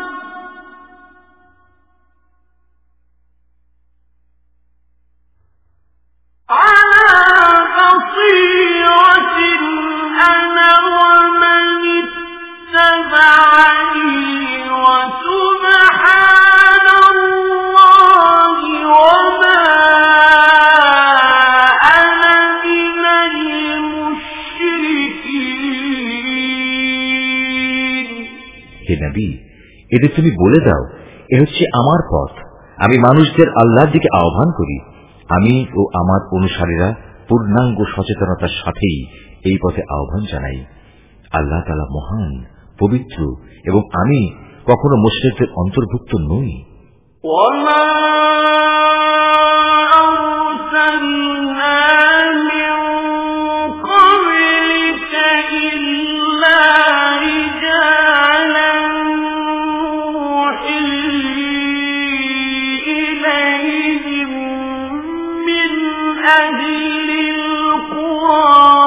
S2: عَلَىٰ بَصِيرَةٍ أَنَا وَمَنِ اتَّبَعَنِي وَسُبْحَانَ اللَّهِ وَمَا أَنَا مِنَ الْمُشْرِكِينَ।
S1: হে নবী, এদের তুমি বলে দাও, এ হচ্ছে আমার পথ। আমি মানুষদের আল্লাহর দিকে আহ্বান করি। আমি ও আমার অনুসারীরা পূর্ণাঙ্গ সচেতনতার সাথেই এই পথে আহ্বান জানাই। আল্লাহ তাআলা মহান, পবিত্র এবং আমি কখনো মুশরিকদের অন্তর্ভুক্ত নই।
S2: وَمَا أَرْسَلْنَا مِن قَبْلِكَ إِلَّا رِجَالًا نُّوحِي إِلَيْهِم مِّنْ أَهْلِ الْقُرَىٰ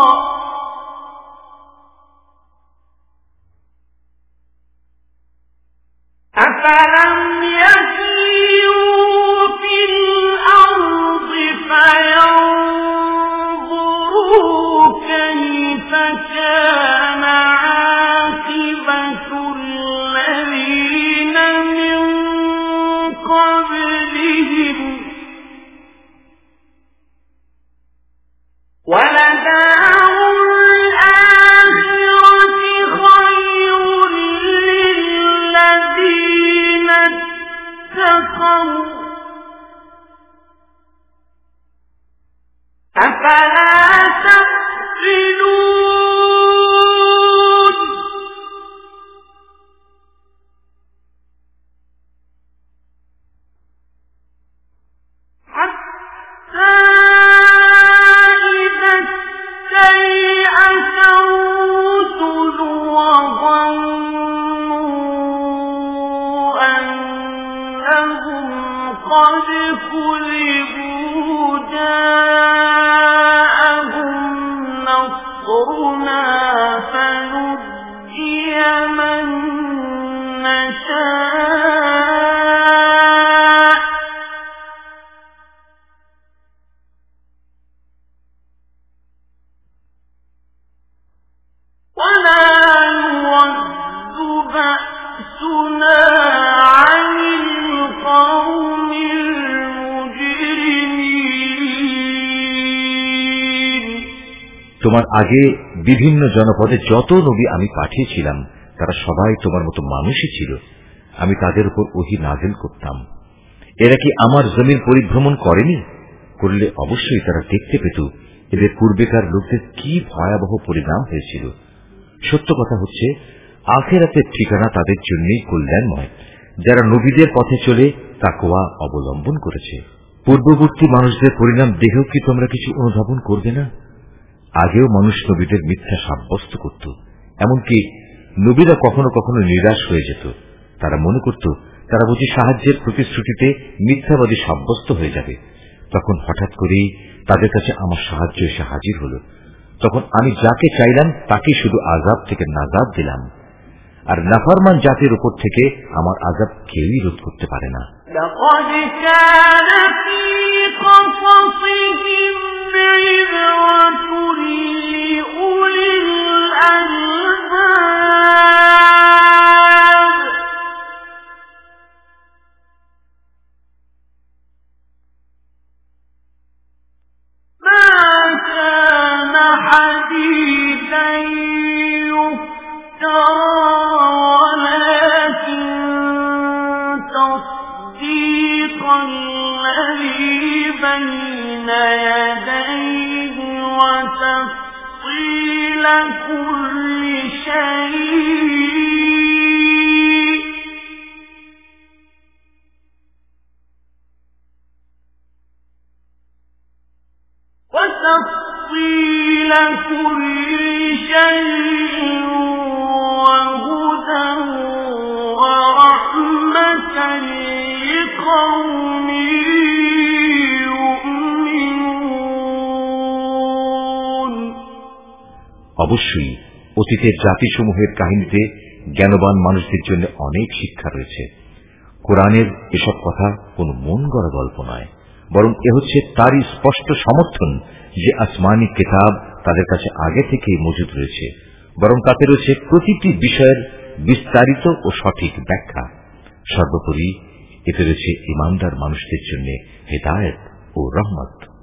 S2: أَفَلَمْ يَسِيرُوا فِي الْأَرْضِ فَيَنظُرُوا كَيْفَ كَانَ عَاقِبَةُ الَّذِينَ مِن قَبْلِهِمْ وَلَدَارُ الْآخِرَةِ خَيْرٌ لِّلَّذِينَ اتَّقَوْا أَفَلَا تَعْقِلُونَ حَتَّى إِذَا اسْتَيْأَسَ الرُّسُلُ وَظَنُّوا أَنَّهُمْ قَدْ كُذِبُوا جَاءَهُمْ نَصْرُنَا فَنُجِّيَ مَن نَّشَاءُ وَلَا يُرَدُّ بَأْسُنَا عَنِ الْقَوْمِ الْمُجْرِمِينَ।
S1: তোমার আগে বিভিন্ন জনপদে যত নবী আমি পাঠিয়েছিলাম তারা সবাই তোমার মতো মানুষই ছিল। আমি তাদের উপর ওহী নাযিল করতাম। এরা কি আমার জমির পরিভ্রমণ করেনি? করলে অবশ্যই তারা দেখতে পেত এদের পূর্বেকার লোকদের কি ভয়াবহ পরিণাম হয়েছিল। সত্য কথা হচ্ছে, আখিরাতের ঠিকানা তাদের জন্যই কল্যাণময়, যারা নবীদের পথে চলে তাকওয়া অবলম্বন করেছে। পূর্ববর্তী মানুষদের পরিণাম দেখেও কি তোমরা কিছু অনুধাবন করবে না? আগেও মানুষ নবীদের মিথ্যা সাব্যস্ত করত, এমনকি নবীরা কখনো কখনো নিরাশ হয়ে যেত। তারা মনে করত তারা বুঝি সাহায্যের প্রতিশ্রুতিতে মিথ্যাবাদী সাব্যস্ত হয়ে যাবে। তখন হঠাৎ করেই তাদের কাছে আমার সাহায্য এসে হাজির হল। তখন আমি যাকে চাইলাম তাকে শুধু আযাব থেকে নাজাত দিলাম, আর নাফরমান জাতির উপর থেকে আমার আযাব কেউই রোধ করতে পারে না।
S2: لقد كان في قصصهم عبرة لأولي الألباب ما كان حديثا يفترى الذي بين يديه وتفصيل كل شيء وتفصيل كل شيء وهدى ورحمة لقوم
S1: অবশ্যই অতীতের জাতিসমূহের কাহিনীতে জ্ঞানবান মানুষদের জন্য অনেক শিক্ষা রয়েছে। কোরআনের এসব কথা কোন মন গড়া গল্প নয়, বরং এ হচ্ছে তারই স্পষ্ট সমর্থন যে আসমানি কিতাব তাদের কাছে আগে থেকেই মজুদ রয়েছে, বরং তাতে রয়েছে প্রতিটি বিষয়ের বিস্তারিত ও সঠিক ব্যাখ্যা। সর্বোপরি এতে রয়েছে ঈমানদার মানুষদের জন্য হিদায়াত ও রহমত।